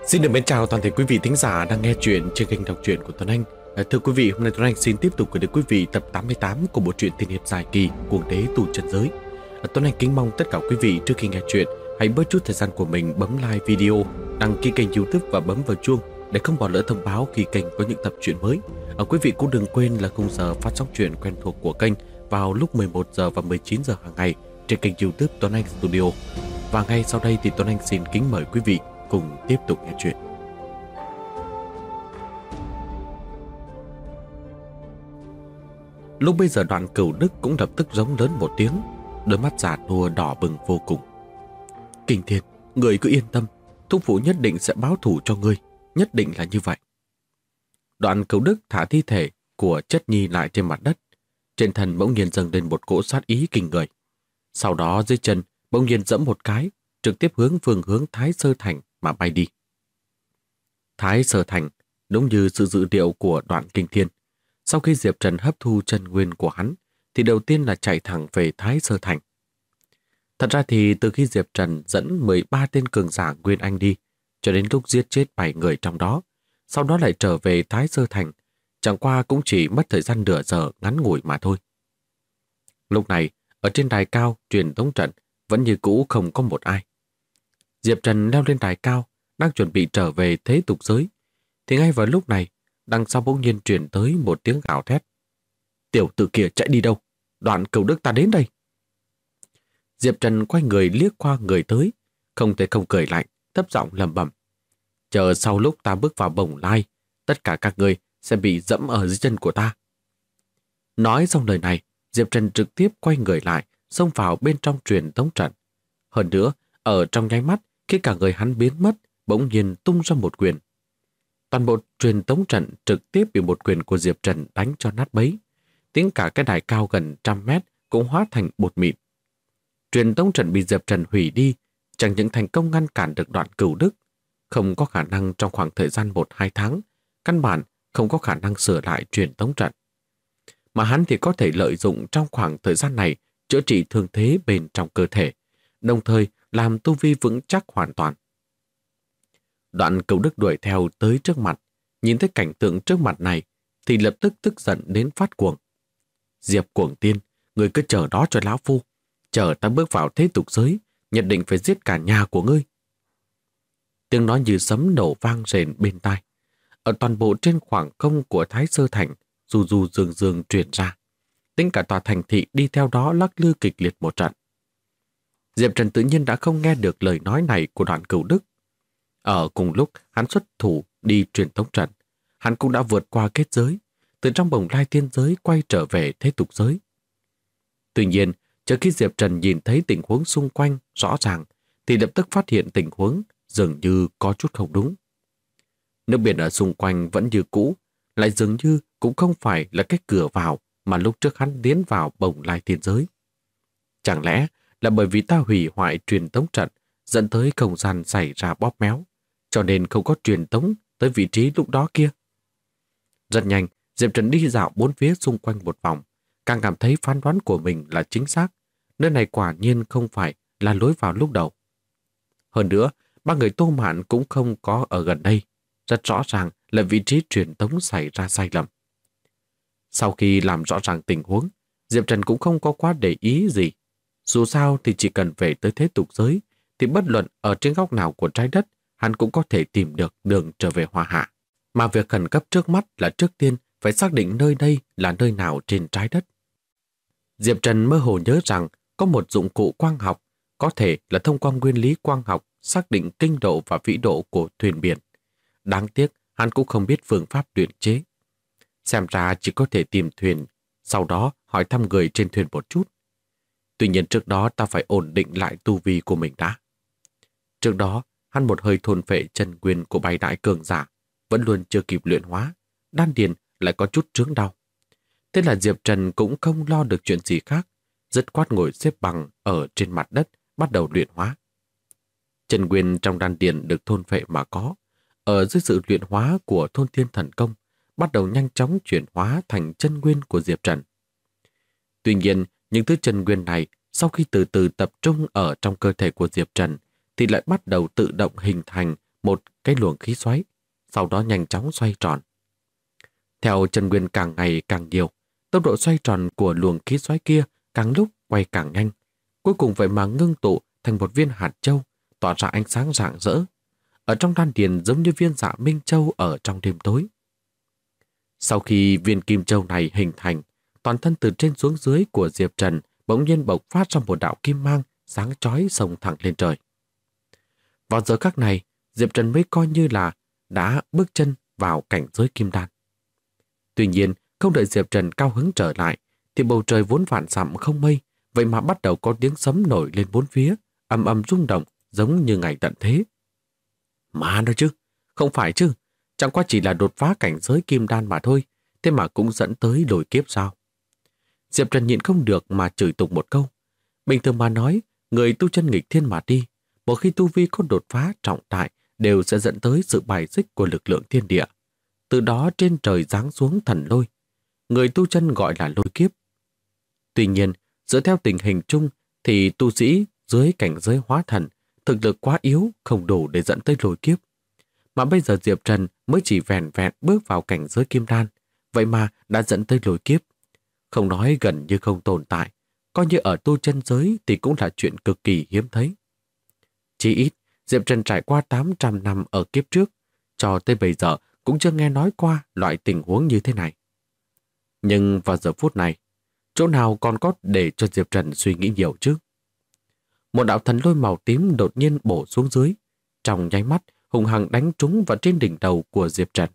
Xin được mến chào toàn thể quý vị thính giả đang nghe chuyện trên kênh đọc truyện của Tuấn Anh. Thưa quý vị, hôm nay Tuấn Anh xin tiếp tục gửi đến quý vị tập 88 của bộ truyện tiên hiệp dài kỳ Cuồng đế tù trần giới. Tuấn Anh kính mong tất cả quý vị trước khi nghe chuyện hãy bớt chút thời gian của mình bấm like video, đăng ký kênh YouTube và bấm vào chuông để không bỏ lỡ thông báo khi kênh có những tập truyện mới. Quý vị cũng đừng quên là khung giờ phát sóng truyện quen thuộc của kênh vào lúc 11 giờ và 19 giờ hàng ngày trên kênh YouTube Tuấn Anh Studio. Và ngay sau đây thì Tuấn Anh xin kính mời quý vị cùng tiếp tục nghe chuyện. Lúc bây giờ Đoạn Cửu Đức cũng lập tức giống lớn một tiếng, đôi mắt già nua đỏ bừng vô cùng. Kinh Thiên, người cứ yên tâm, thúc phụ nhất định sẽ báo thù cho ngươi, nhất định là như vậy. Đoạn Cửu Đức thả thi thể của Chất Nhi lại trên mặt đất, trên thân bỗng nhiên dâng lên một cỗ sát ý kinh người. Sau đó dưới chân bỗng nhiên giẫm một cái, trực tiếp hướng phương hướng Thái Sơ Thành mà bay đi. Thái Sơ Thành đúng như sự dự liệu của Đoạn Kinh Thiên. Sau khi Diệp Trần hấp thu chân nguyên của hắn, thì đầu tiên là chạy thẳng về Thái Sơ Thành. Thật ra thì từ khi Diệp Trần dẫn 13 tên cường giả Nguyên Anh đi, cho đến lúc giết chết 7 người trong đó, sau đó lại trở về Thái Sơ Thành, chẳng qua cũng chỉ mất thời gian nửa giờ ngắn ngủi mà thôi. Lúc này, ở trên đài cao truyền tống trận vẫn như cũ không có một ai. Diệp Trần leo lên đài cao, đang chuẩn bị trở về thế tục giới, thì ngay vào lúc này, đằng sau bỗng nhiên truyền tới một tiếng gào thét. Tiểu tử kia chạy đi đâu? Đoạn Cửu Đức ta đến đây. Diệp Trần quay người liếc qua người tới, không thể không cười lạnh, thấp giọng lẩm bẩm. Chờ sau lúc ta bước vào bồng lai, tất cả các người sẽ bị dẫm ở dưới chân của ta. Nói xong lời này, Diệp Trần trực tiếp quay người lại, xông vào bên trong truyền tống trận. Hơn nữa, ở trong nháy mắt, khi cả người hắn biến mất, bỗng nhiên tung ra một quyền. Toàn bộ truyền tống trận trực tiếp bị một quyền của Diệp Trần đánh cho nát bấy. Tiếng cả cái đài cao gần 100 mét cũng hóa thành bột mịn. Truyền tống trận bị Diệp Trần hủy đi, chẳng những thành công ngăn cản được Đoạn Cửu Đức, không có khả năng trong khoảng thời gian 1-2 tháng, căn bản không có khả năng sửa lại truyền tống trận. Mà hắn thì có thể lợi dụng trong khoảng thời gian này chữa trị thương thế bên trong cơ thể, đồng thời làm tu vi vững chắc hoàn toàn. Đoạn Cửu Đức đuổi theo tới trước mặt, nhìn thấy cảnh tượng trước mặt này thì lập tức tức giận đến phát cuồng. Diệp Cuồng Tiên, người cứ chờ đó cho lão phu, chờ ta bước vào thế tục giới, nhất định phải giết cả nhà của ngươi. Tiếng nói như sấm nổ vang rền bên tai. Ở toàn bộ trên khoảng không của Thái Sơ Thành, du du dương dương truyền ra. Tính cả tòa thành thị đi theo đó lắc lư kịch liệt một trận. Diệp Trần tự nhiên đã không nghe được lời nói này của Đoạn Cửu Đức. Ở cùng lúc hắn xuất thủ đi truyền tống trận, hắn cũng đã vượt qua kết giới, từ trong bồng lai tiên giới quay trở về thế tục giới. Tuy nhiên, chờ khi Diệp Trần nhìn thấy tình huống xung quanh rõ ràng, thì lập tức phát hiện tình huống dường như có chút không đúng. Nước biển ở xung quanh vẫn như cũ, lại dường như cũng không phải là cái cửa vào mà lúc trước hắn tiến vào bồng lai tiên giới. Chẳng lẽ là bởi vì ta hủy hoại truyền tống trận dẫn tới không gian xảy ra bóp méo, cho nên không có truyền tống tới vị trí lúc đó kia? Rất nhanh, Diệp Trần đi dạo bốn phía xung quanh một vòng, càng cảm thấy phán đoán của mình là chính xác. Nơi này quả nhiên không phải là lối vào lúc đầu. Hơn nữa, ba người Tô Mạn cũng không có ở gần đây. Rất rõ ràng là vị trí truyền tống xảy ra sai lầm. Sau khi làm rõ ràng tình huống, Diệp Trần cũng không có quá để ý gì. Dù sao thì chỉ cần về tới thế tục giới, thì bất luận ở trên góc nào của trái đất, hắn cũng có thể tìm được đường trở về Hoa Hạ. Mà việc khẩn cấp trước mắt là trước tiên phải xác định nơi đây là nơi nào trên trái đất. Diệp Trần mơ hồ nhớ rằng có một dụng cụ quang học, có thể là thông qua nguyên lý quang học xác định kinh độ và vĩ độ của thuyền biển. Đáng tiếc, hắn cũng không biết phương pháp luyện chế. Xem ra chỉ có thể tìm thuyền, sau đó hỏi thăm người trên thuyền một chút. Tuy nhiên trước đó ta phải ổn định lại tu vi của mình đã. Trước đó, hắn một hơi thôn phệ chân nguyên của bảy đại cường giả, vẫn luôn chưa kịp luyện hóa, đan điền lại có chút chướng đau. Thế là Diệp Trần cũng không lo được chuyện gì khác, dứt khoát ngồi xếp bằng ở trên mặt đất, bắt đầu luyện hóa. Chân nguyên trong đan điền được thôn phệ mà có, ở dưới sự luyện hóa của thôn thiên thần công, bắt đầu nhanh chóng chuyển hóa thành chân nguyên của Diệp Trần. Tuy nhiên, những thứ chân nguyên này sau khi từ từ tập trung ở trong cơ thể của Diệp Trần thì lại bắt đầu tự động hình thành một cái luồng khí xoáy, sau đó nhanh chóng xoay tròn. Theo chân nguyên càng ngày càng nhiều, tốc độ xoay tròn của luồng khí xoáy kia càng lúc quay càng nhanh, cuối cùng vậy mà ngưng tụ thành một viên hạt châu, tỏa ra ánh sáng rạng rỡ. Ở trong đan điền giống như viên dạ minh châu ở trong đêm tối. Sau khi viên kim châu này hình thành, toàn thân từ trên xuống dưới của Diệp Trần bỗng nhiên bộc phát ra một đạo kim mang sáng chói xông thẳng lên trời. Vào giờ khắc này, Diệp Trần mới coi như là đã bước chân vào cảnh giới kim đan. Tuy nhiên, không đợi Diệp Trần cao hứng trở lại, thì bầu trời vốn vạn dặm không mây, vậy mà bắt đầu có tiếng sấm nổi lên bốn phía, ầm ầm rung động giống như ngày tận thế. Mà đó chứ, không phải chứ, chẳng qua chỉ là đột phá cảnh giới kim đan mà thôi, thế mà cũng dẫn tới lôi kiếp sao? Diệp Trần nhịn không được mà chửi tục một câu. Bình thường mà nói, người tu chân nghịch thiên mà đi, một khi tu vi có đột phá trọng đại đều sẽ dẫn tới sự bài xích của lực lượng thiên địa. Từ đó trên trời giáng xuống thần lôi. Người tu chân gọi là lôi kiếp. Tuy nhiên, dựa theo tình hình chung thì tu sĩ dưới cảnh giới hóa thần thực lực quá yếu không đủ để dẫn tới lôi kiếp. Mà bây giờ Diệp Trần mới chỉ vẹn vẹn bước vào cảnh giới kim đan, vậy mà đã dẫn tới lôi kiếp. Không nói gần như không tồn tại, coi như ở tu chân giới thì cũng là chuyện cực kỳ hiếm thấy. Chỉ ít, Diệp Trần trải qua 800 năm ở kiếp trước, cho tới bây giờ cũng chưa nghe nói qua loại tình huống như thế này. Nhưng vào giờ phút này, chỗ nào còn có để cho Diệp Trần suy nghĩ nhiều chứ? Một đạo thần lôi màu tím đột nhiên bổ xuống dưới, trong nháy mắt hùng hăng đánh trúng vào trên đỉnh đầu của Diệp Trần.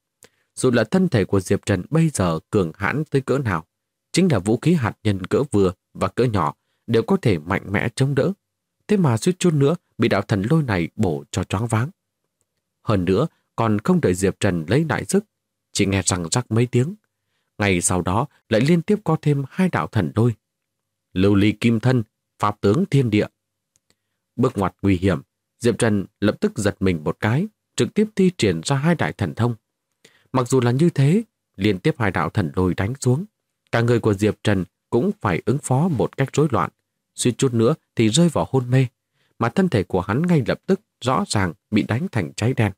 Dù là thân thể của Diệp Trần bây giờ cường hãn tới cỡ nào, chính là vũ khí hạt nhân cỡ vừa và cỡ nhỏ đều có thể mạnh mẽ chống đỡ. Thế mà suýt chút nữa bị đạo thần lôi này bổ cho choáng váng. Hơn nữa, còn không đợi Diệp Trần lấy lại sức, chỉ nghe răng rắc mấy tiếng. Ngay sau đó lại liên tiếp có thêm 2 đạo thần lôi. Lưu ly kim thân, pháp tướng thiên địa. Bước ngoặt nguy hiểm, Diệp Trần lập tức giật mình một cái, trực tiếp thi triển ra 2 đại thần thông. Mặc dù là như thế, liên tiếp 2 đạo thần lôi đánh xuống, cả người của Diệp Trần cũng phải ứng phó một cách rối loạn, suýt chút nữa thì rơi vào hôn mê, mà thân thể của hắn ngay lập tức rõ ràng bị đánh thành cháy đen.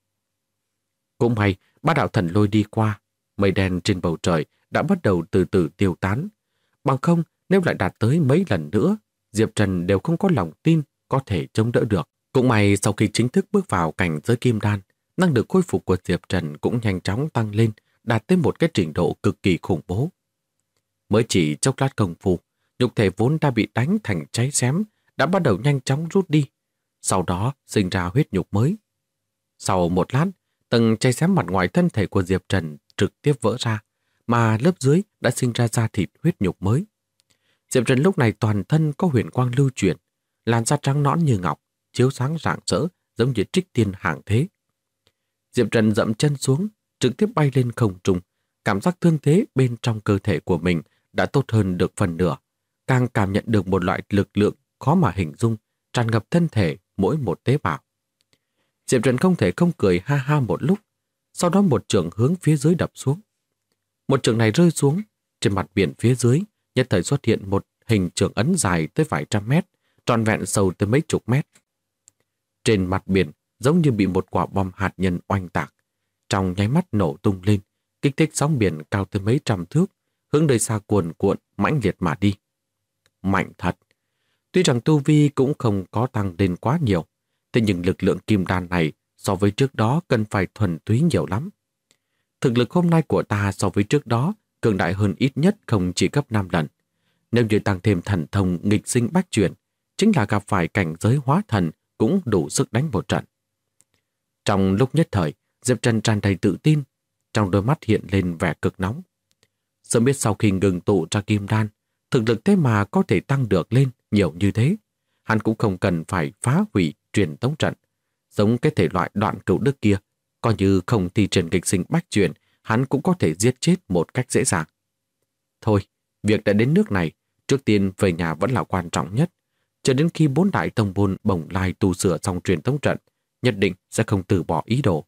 Cũng may, 3 đạo thần lôi đi qua, mây đen trên bầu trời đã bắt đầu từ từ tiêu tán. Bằng không, nếu lại đạt tới mấy lần nữa, Diệp Trần đều không có lòng tin có thể chống đỡ được. Cũng may sau khi chính thức bước vào cảnh giới kim đan, năng lực khôi phục của Diệp Trần cũng nhanh chóng tăng lên, đạt tới một cái trình độ cực kỳ khủng bố. Mới chỉ chốc lát công phu, nhục thể vốn đã bị đánh thành cháy xém đã bắt đầu nhanh chóng rút đi, sau đó sinh ra huyết nhục mới. Sau một lát, tầng cháy xém mặt ngoài thân thể của Diệp Trần trực tiếp vỡ ra, mà lớp dưới đã sinh ra da thịt huyết nhục mới. Diệp Trần lúc này toàn thân có huyền quang lưu chuyển, làn da trắng nõn như ngọc, chiếu sáng rạng rỡ giống như trích tiên hàng thế. Diệp Trần dậm chân xuống, trực tiếp bay lên không trung, cảm giác thương thế bên trong cơ thể của mình đã tốt hơn được phần nửa, càng cảm nhận được một loại lực lượng khó mà hình dung tràn ngập thân thể mỗi một tế bào. Diệp Trần không thể không cười ha ha một lúc, sau đó một chưởng hướng phía dưới đập xuống. Một chưởng này rơi xuống, trên mặt biển phía dưới nhất thời xuất hiện một hình chưởng ấn dài tới vài trăm mét, tròn vẹn sâu tới mấy chục mét. Trên mặt biển giống như bị một quả bom hạt nhân oanh tạc, trong nháy mắt nổ tung lên, kích thích sóng biển cao tới mấy trăm thước, hướng nơi xa cuồn cuộn mãnh liệt mà đi. Mạnh thật! Tuy rằng tu vi cũng không có tăng lên quá nhiều, thế nhưng lực lượng kim đan này so với trước đó cần phải thuần túy nhiều lắm. Thực lực hôm nay của ta so với trước đó cường đại hơn ít nhất không chỉ gấp 5 lần. Nếu như tăng thêm thần thông nghịch sinh bách chuyển, chính là gặp phải cảnh giới hóa thần cũng đủ sức đánh một trận. Trong lúc nhất thời, Diệp Trần tràn đầy tự tin, trong đôi mắt hiện lên vẻ cực nóng. Sớm biết sau khi ngừng tụ ra kim đan, thực lực thế mà có thể tăng được lên nhiều như thế, hắn cũng không cần phải phá hủy truyền tống trận. Giống cái thể loại Đoạn Cửu Đức kia, coi như không thi triển nghịch sinh bách chuyển, hắn cũng có thể giết chết một cách dễ dàng. Thôi, việc đã đến nước này, trước tiên về nhà vẫn là quan trọng nhất. Cho đến khi 4 đại tông môn bồng lai tu sửa xong truyền tống trận, nhất định sẽ không từ bỏ ý đồ.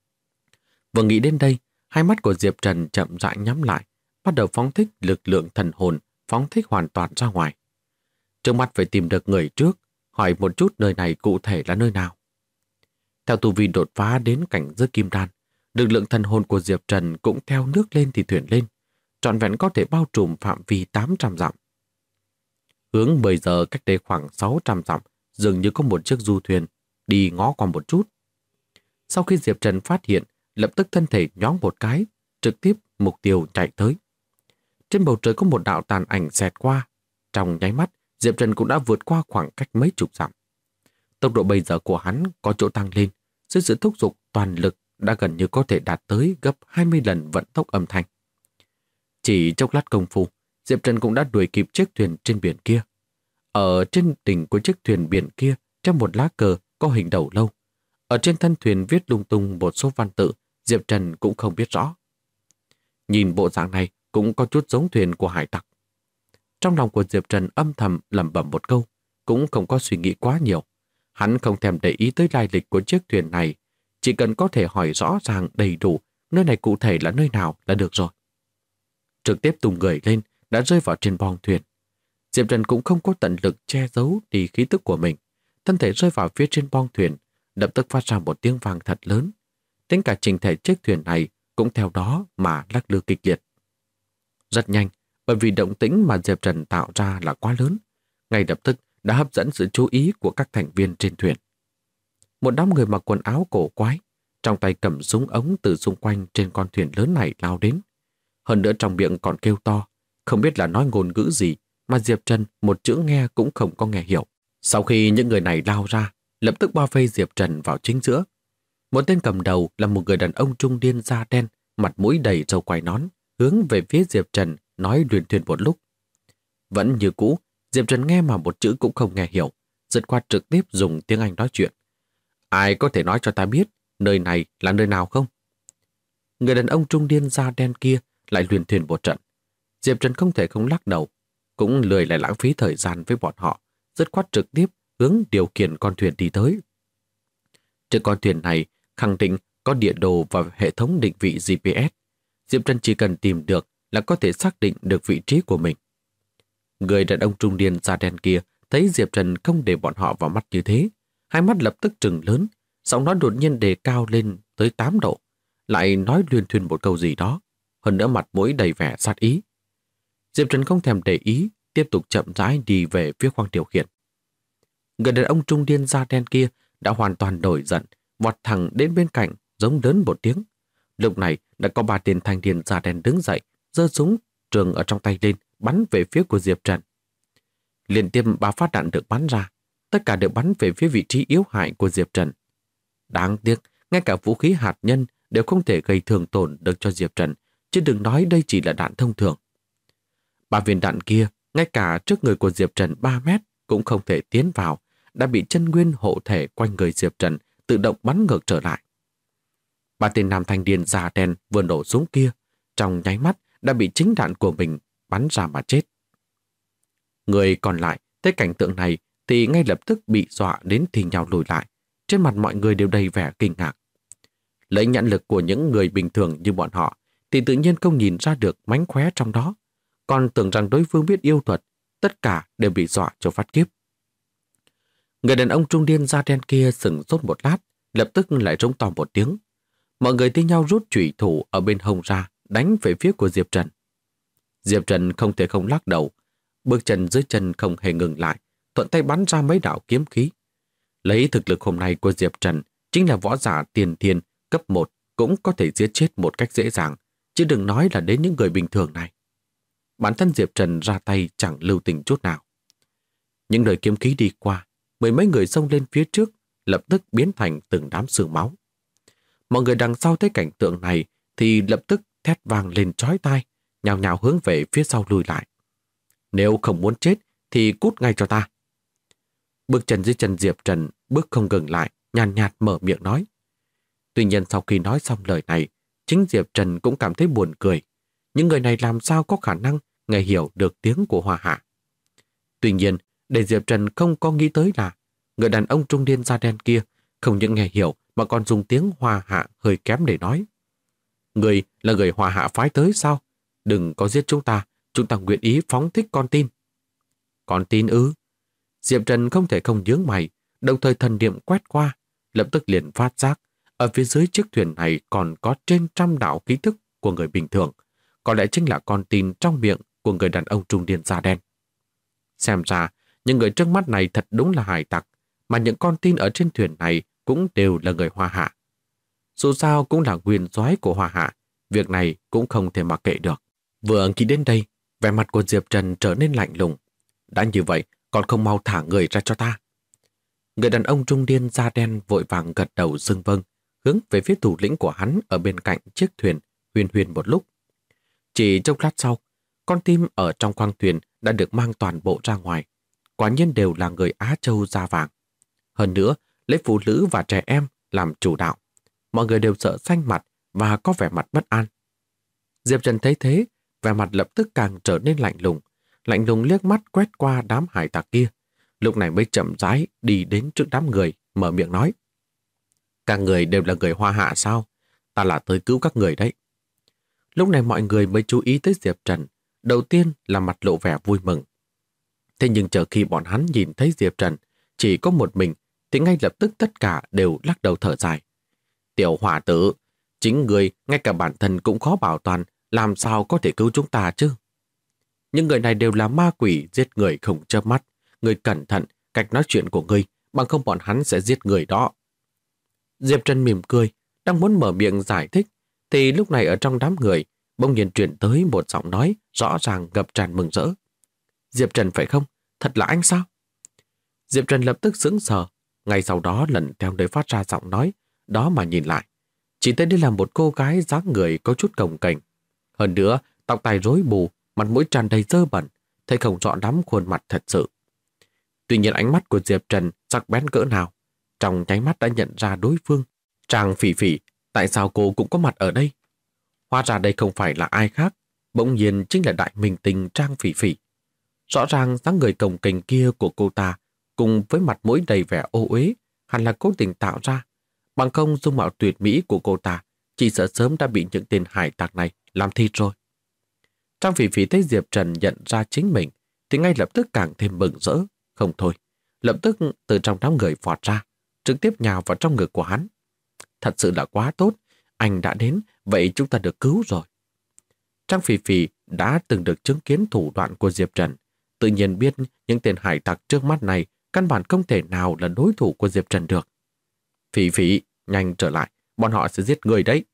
Vừa nghĩ đến đây, hai mắt của Diệp Trần chậm rãi nhắm lại, bắt đầu phóng thích lực lượng thần hồn, phóng thích hoàn toàn ra ngoài. Trước mắt phải tìm được người trước, hỏi một chút nơi này cụ thể là nơi nào. Theo tu vi đột phá đến cảnh giới kim đan, lực lượng thần hồn của Diệp Trần cũng theo nước lên thì thuyền lên, trọn vẹn có thể bao trùm phạm vi 800 dặm. Hướng 10 giờ cách đây khoảng 600 dặm, dường như có một chiếc du thuyền đi ngó qua một chút. Sau khi Diệp Trần phát hiện, lập tức thân thể nhoáng một cái, trực tiếp mục tiêu chạy tới. Trên bầu trời có một đạo tàn ảnh xẹt qua. Trong nháy mắt, Diệp Trần cũng đã vượt qua khoảng cách mấy chục dặm. Tốc độ bây giờ của hắn có chỗ tăng lên, dưới sự thúc giục toàn lực đã gần như có thể đạt tới gấp 20 lần vận tốc âm thanh. Chỉ chốc lát công phu, Diệp Trần cũng đã đuổi kịp chiếc thuyền trên biển kia. Ở trên đỉnh của chiếc thuyền biển kia, trong một lá cờ có hình đầu lâu. Ở trên thân thuyền viết lung tung một số văn tự, Diệp Trần cũng không biết rõ. Nhìn bộ dạng này cũng có chút giống thuyền của hải tặc. Trong lòng của Diệp Trần âm thầm lẩm bẩm một câu, cũng không có suy nghĩ quá nhiều. Hắn không thèm để ý tới lai lịch của chiếc thuyền này, chỉ cần có thể hỏi rõ ràng đầy đủ nơi này cụ thể là nơi nào là được rồi. Trực tiếp tung người lên, đã rơi vào trên boong thuyền. Diệp Trần cũng không có tận lực che giấu đi khí tức của mình. Thân thể rơi vào phía trên boong thuyền, lập tức phát ra một tiếng vang thật lớn. Đến cả trình thể chiếc thuyền này cũng theo đó mà lắc lư kịch liệt. Rất nhanh, bởi vì động tĩnh mà Diệp Trần tạo ra là quá lớn, ngay lập tức đã hấp dẫn sự chú ý của các thành viên trên thuyền. Một đám người mặc quần áo cổ quái, trong tay cầm súng ống từ xung quanh trên con thuyền lớn này lao đến. Hơn nữa trong miệng còn kêu to, không biết là nói ngôn ngữ gì mà Diệp Trần một chữ nghe cũng không có nghe hiểu. Sau khi những người này lao ra, lập tức bao vây Diệp Trần vào chính giữa. Một tên cầm đầu là một người đàn ông trung niên da đen, mặt mũi đầy râu quai nón, hướng về phía Diệp Trần nói luyên thuyên một lúc. Vẫn như cũ, Diệp Trần nghe mà một chữ cũng không nghe hiểu, dứt khoát trực tiếp dùng tiếng Anh nói chuyện. Ai có thể nói cho ta biết nơi này là nơi nào không? Người đàn ông trung niên da đen kia lại luyên thuyên một trận. Diệp Trần không thể không lắc đầu, cũng lười lại lãng phí thời gian với bọn họ, dứt khoát trực tiếp hướng điều khiển con thuyền đi tới. Trên con thuyền này khẳng định có địa đồ và hệ thống định vị GPS. Diệp Trần chỉ cần tìm được là có thể xác định được vị trí của mình. Người đàn ông trung niên da đen kia thấy Diệp Trần không để bọn họ vào mắt như thế, hai mắt lập tức trừng lớn, giọng nói đột nhiên đề cao lên tới 8 độ, lại nói luyên thuyên một câu gì đó, hơn nữa mặt mũi đầy vẻ sát ý. Diệp Trần không thèm để ý, tiếp tục chậm rãi đi về phía khoang điều khiển. Người đàn ông trung niên da đen kia đã hoàn toàn nổi giận, vọt thẳng đến bên cạnh, giống lớn một tiếng. Lúc này đã có 3 tên thanh niên da đen đứng dậy, giơ súng trường ở trong tay lên, bắn về phía của Diệp Trần. Liên tiếp 3 phát đạn được bắn ra, tất cả đều bắn về phía vị trí yếu hại của Diệp Trần. Đáng tiếc, ngay cả vũ khí hạt nhân đều không thể gây thương tổn được cho Diệp Trần, chứ đừng nói đây chỉ là đạn thông thường. 3 viên đạn kia, ngay cả trước người của Diệp Trần 3 mét cũng không thể tiến vào, đã bị chân nguyên hộ thể quanh người Diệp Trần tự động bắn ngược trở lại. 3 tên nam thanh niên da đen vừa nổ súng kia, trong nháy mắt đã bị chính đạn của mình bắn ra mà chết. Người còn lại thấy cảnh tượng này thì ngay lập tức bị dọa đến thì nhào lùi lại, trên mặt mọi người đều đầy vẻ kinh ngạc. Lấy nhãn lực của những người bình thường như bọn họ thì tự nhiên không nhìn ra được mánh khóe trong đó, còn tưởng rằng đối phương biết yêu thuật, tất cả đều bị dọa cho phát kiếp. Người đàn ông trung niên da đen kia sững sốt một lát, lập tức lại rống to một tiếng. Mọi người thi nhau rút chủy thủ ở bên hông ra, đánh về phía của Diệp Trần. Diệp Trần không thể không lắc đầu, bước chân dưới chân không hề ngừng lại, thuận tay bắn ra mấy đạo kiếm khí. Lấy thực lực hôm nay của Diệp Trần, chính là võ giả tiền thiên cấp 1 cũng có thể giết chết một cách dễ dàng, chứ đừng nói là đến những người bình thường này. Bản thân Diệp Trần ra tay chẳng lưu tình chút nào. Những đời kiếm khí đi qua, mười mấy người xông lên phía trước, lập tức biến thành từng đám sương máu. Mọi người đằng sau thấy cảnh tượng này thì lập tức thét vang lên chói tai, nhào nhào hướng về phía sau lùi lại. Nếu không muốn chết thì cút ngay cho ta. Bước chân dưới chân Diệp Trần, bước không ngừng lại, nhàn nhạt mở miệng nói. Tuy nhiên sau khi nói xong lời này, chính Diệp Trần cũng cảm thấy buồn cười. Những người này làm sao có khả năng nghe hiểu được tiếng của Hoa Hạ. Tuy nhiên, để Diệp Trần không có nghĩ tới là người đàn ông trung niên da đen kia không những nghe hiểu mà còn dùng tiếng Hoa Hạ hơi kém để nói. Người là người Hoa Hạ phái tới sao? Đừng có giết chúng ta nguyện ý phóng thích con tin. Con tin ư? Diệp Trần không thể không nhướng mày, đồng thời thần niệm quét qua, lập tức liền phát giác ở phía dưới chiếc thuyền này còn có trên trăm đạo ký thức của người bình thường, có lẽ chính là con tin trong miệng của người đàn ông trung niên da đen. Xem ra, những người trước mắt này thật đúng là hải tặc, mà những con tin ở trên thuyền này cũng đều là người Hoa Hạ. Dù sao cũng là nguyên soái của Hoa Hạ, việc này cũng không thể mặc kệ được. Vừa nghĩ đến đây, vẻ mặt của Diệp Trần trở nên lạnh lùng. Đã như vậy, còn không mau thả người ra cho ta. Người đàn ông trung niên da đen vội vàng gật đầu xưng vâng, hướng về phía thủ lĩnh của hắn ở bên cạnh chiếc thuyền, huyền huyền một lúc. Chỉ trong lát sau, con tim ở trong khoang thuyền đã được mang toàn bộ ra ngoài. Quả nhiên đều là người Á Châu da vàng. Hơn nữa, lấy phụ nữ và trẻ em làm chủ đạo. Mọi người đều sợ xanh mặt và có vẻ mặt bất an. Diệp Trần thấy thế, vẻ mặt lập tức càng trở nên lạnh lùng liếc mắt quét qua đám hải tặc kia. Lúc này mới chậm rãi đi đến trước đám người, mở miệng nói. Các người đều là người Hoa Hạ sao? Ta là tới cứu các người đấy. Lúc này mọi người mới chú ý tới Diệp Trần. Đầu tiên là mặt lộ vẻ vui mừng. Thế nhưng chờ khi bọn hắn nhìn thấy Diệp Trần chỉ có một mình, thì ngay lập tức tất cả đều lắc đầu thở dài. Tiểu hỏa tử, chính người ngay cả bản thân cũng khó bảo toàn, làm sao có thể cứu chúng ta chứ? Những người này đều là ma quỷ giết người không chớp mắt. Người cẩn thận, cách nói chuyện của ngươi, bằng không bọn hắn sẽ giết người đó. Diệp Trần mỉm cười, đang muốn mở miệng giải thích, thì lúc này ở trong đám người, bỗng nhiên truyền tới một giọng nói rõ ràng ngập tràn mừng rỡ. Diệp Trần phải không? Thật là anh sao? Diệp Trần lập tức sững sờ, ngay sau đó lần theo nơi phát ra giọng nói, đó mà nhìn lại. Chỉ thấy đây là một cô gái dáng người có chút cồng kềnh. Hơn nữa, tóc tai rối bù, mặt mũi tràn đầy dơ bẩn, thấy không rõ lắm khuôn mặt thật sự. Tuy nhiên ánh mắt của Diệp Trần sắc bén cỡ nào, trong nháy mắt đã nhận ra đối phương. Trang Phỉ Phỉ, tại sao cô cũng có mặt ở đây? Hóa ra đây không phải là ai khác, bỗng nhiên chính là đại minh tinh Trang Phỉ Phỉ. Rõ ràng dáng người cồng kềnh kia của cô ta, cùng với mặt mũi đầy vẻ ô uế, hẳn là cố tình tạo ra. Bằng không dung mạo tuyệt mỹ của cô ta, chỉ sợ sớm đã bị những tên hải tặc này làm thịt rồi. Trang Phỉ Phỉ thấy Diệp Trần nhận ra chính mình, thì ngay lập tức càng thêm mừng rỡ. Không thôi, lập tức từ trong đám người vọt ra, trực tiếp nhào vào trong ngực của hắn. Thật sự là quá tốt, anh đã đến, vậy chúng ta được cứu rồi. Trang Phỉ Phỉ đã từng được chứng kiến thủ đoạn của Diệp Trần, tự nhiên biết những tên hải tặc trước mắt này căn bản không thể nào là đối thủ của Diệp Trần được. Phỉ Phỉ, nhanh trở lại, bọn họ sẽ giết người đấy.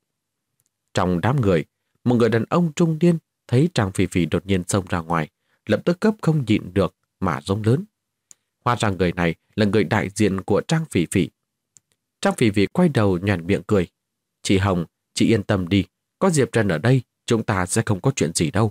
Trong đám người, một người đàn ông trung niên thấy Trang Phỉ Phỉ đột nhiên xông ra ngoài, lập tức cấp không nhịn được mà rống lớn. Hóa ra người này là người đại diện của Trang Phỉ Phỉ. Trang Phỉ Phỉ quay đầu nhoẻn miệng cười. Chị Hồng, chị yên tâm đi, có Diệp Trần ở đây, chúng ta sẽ không có chuyện gì đâu.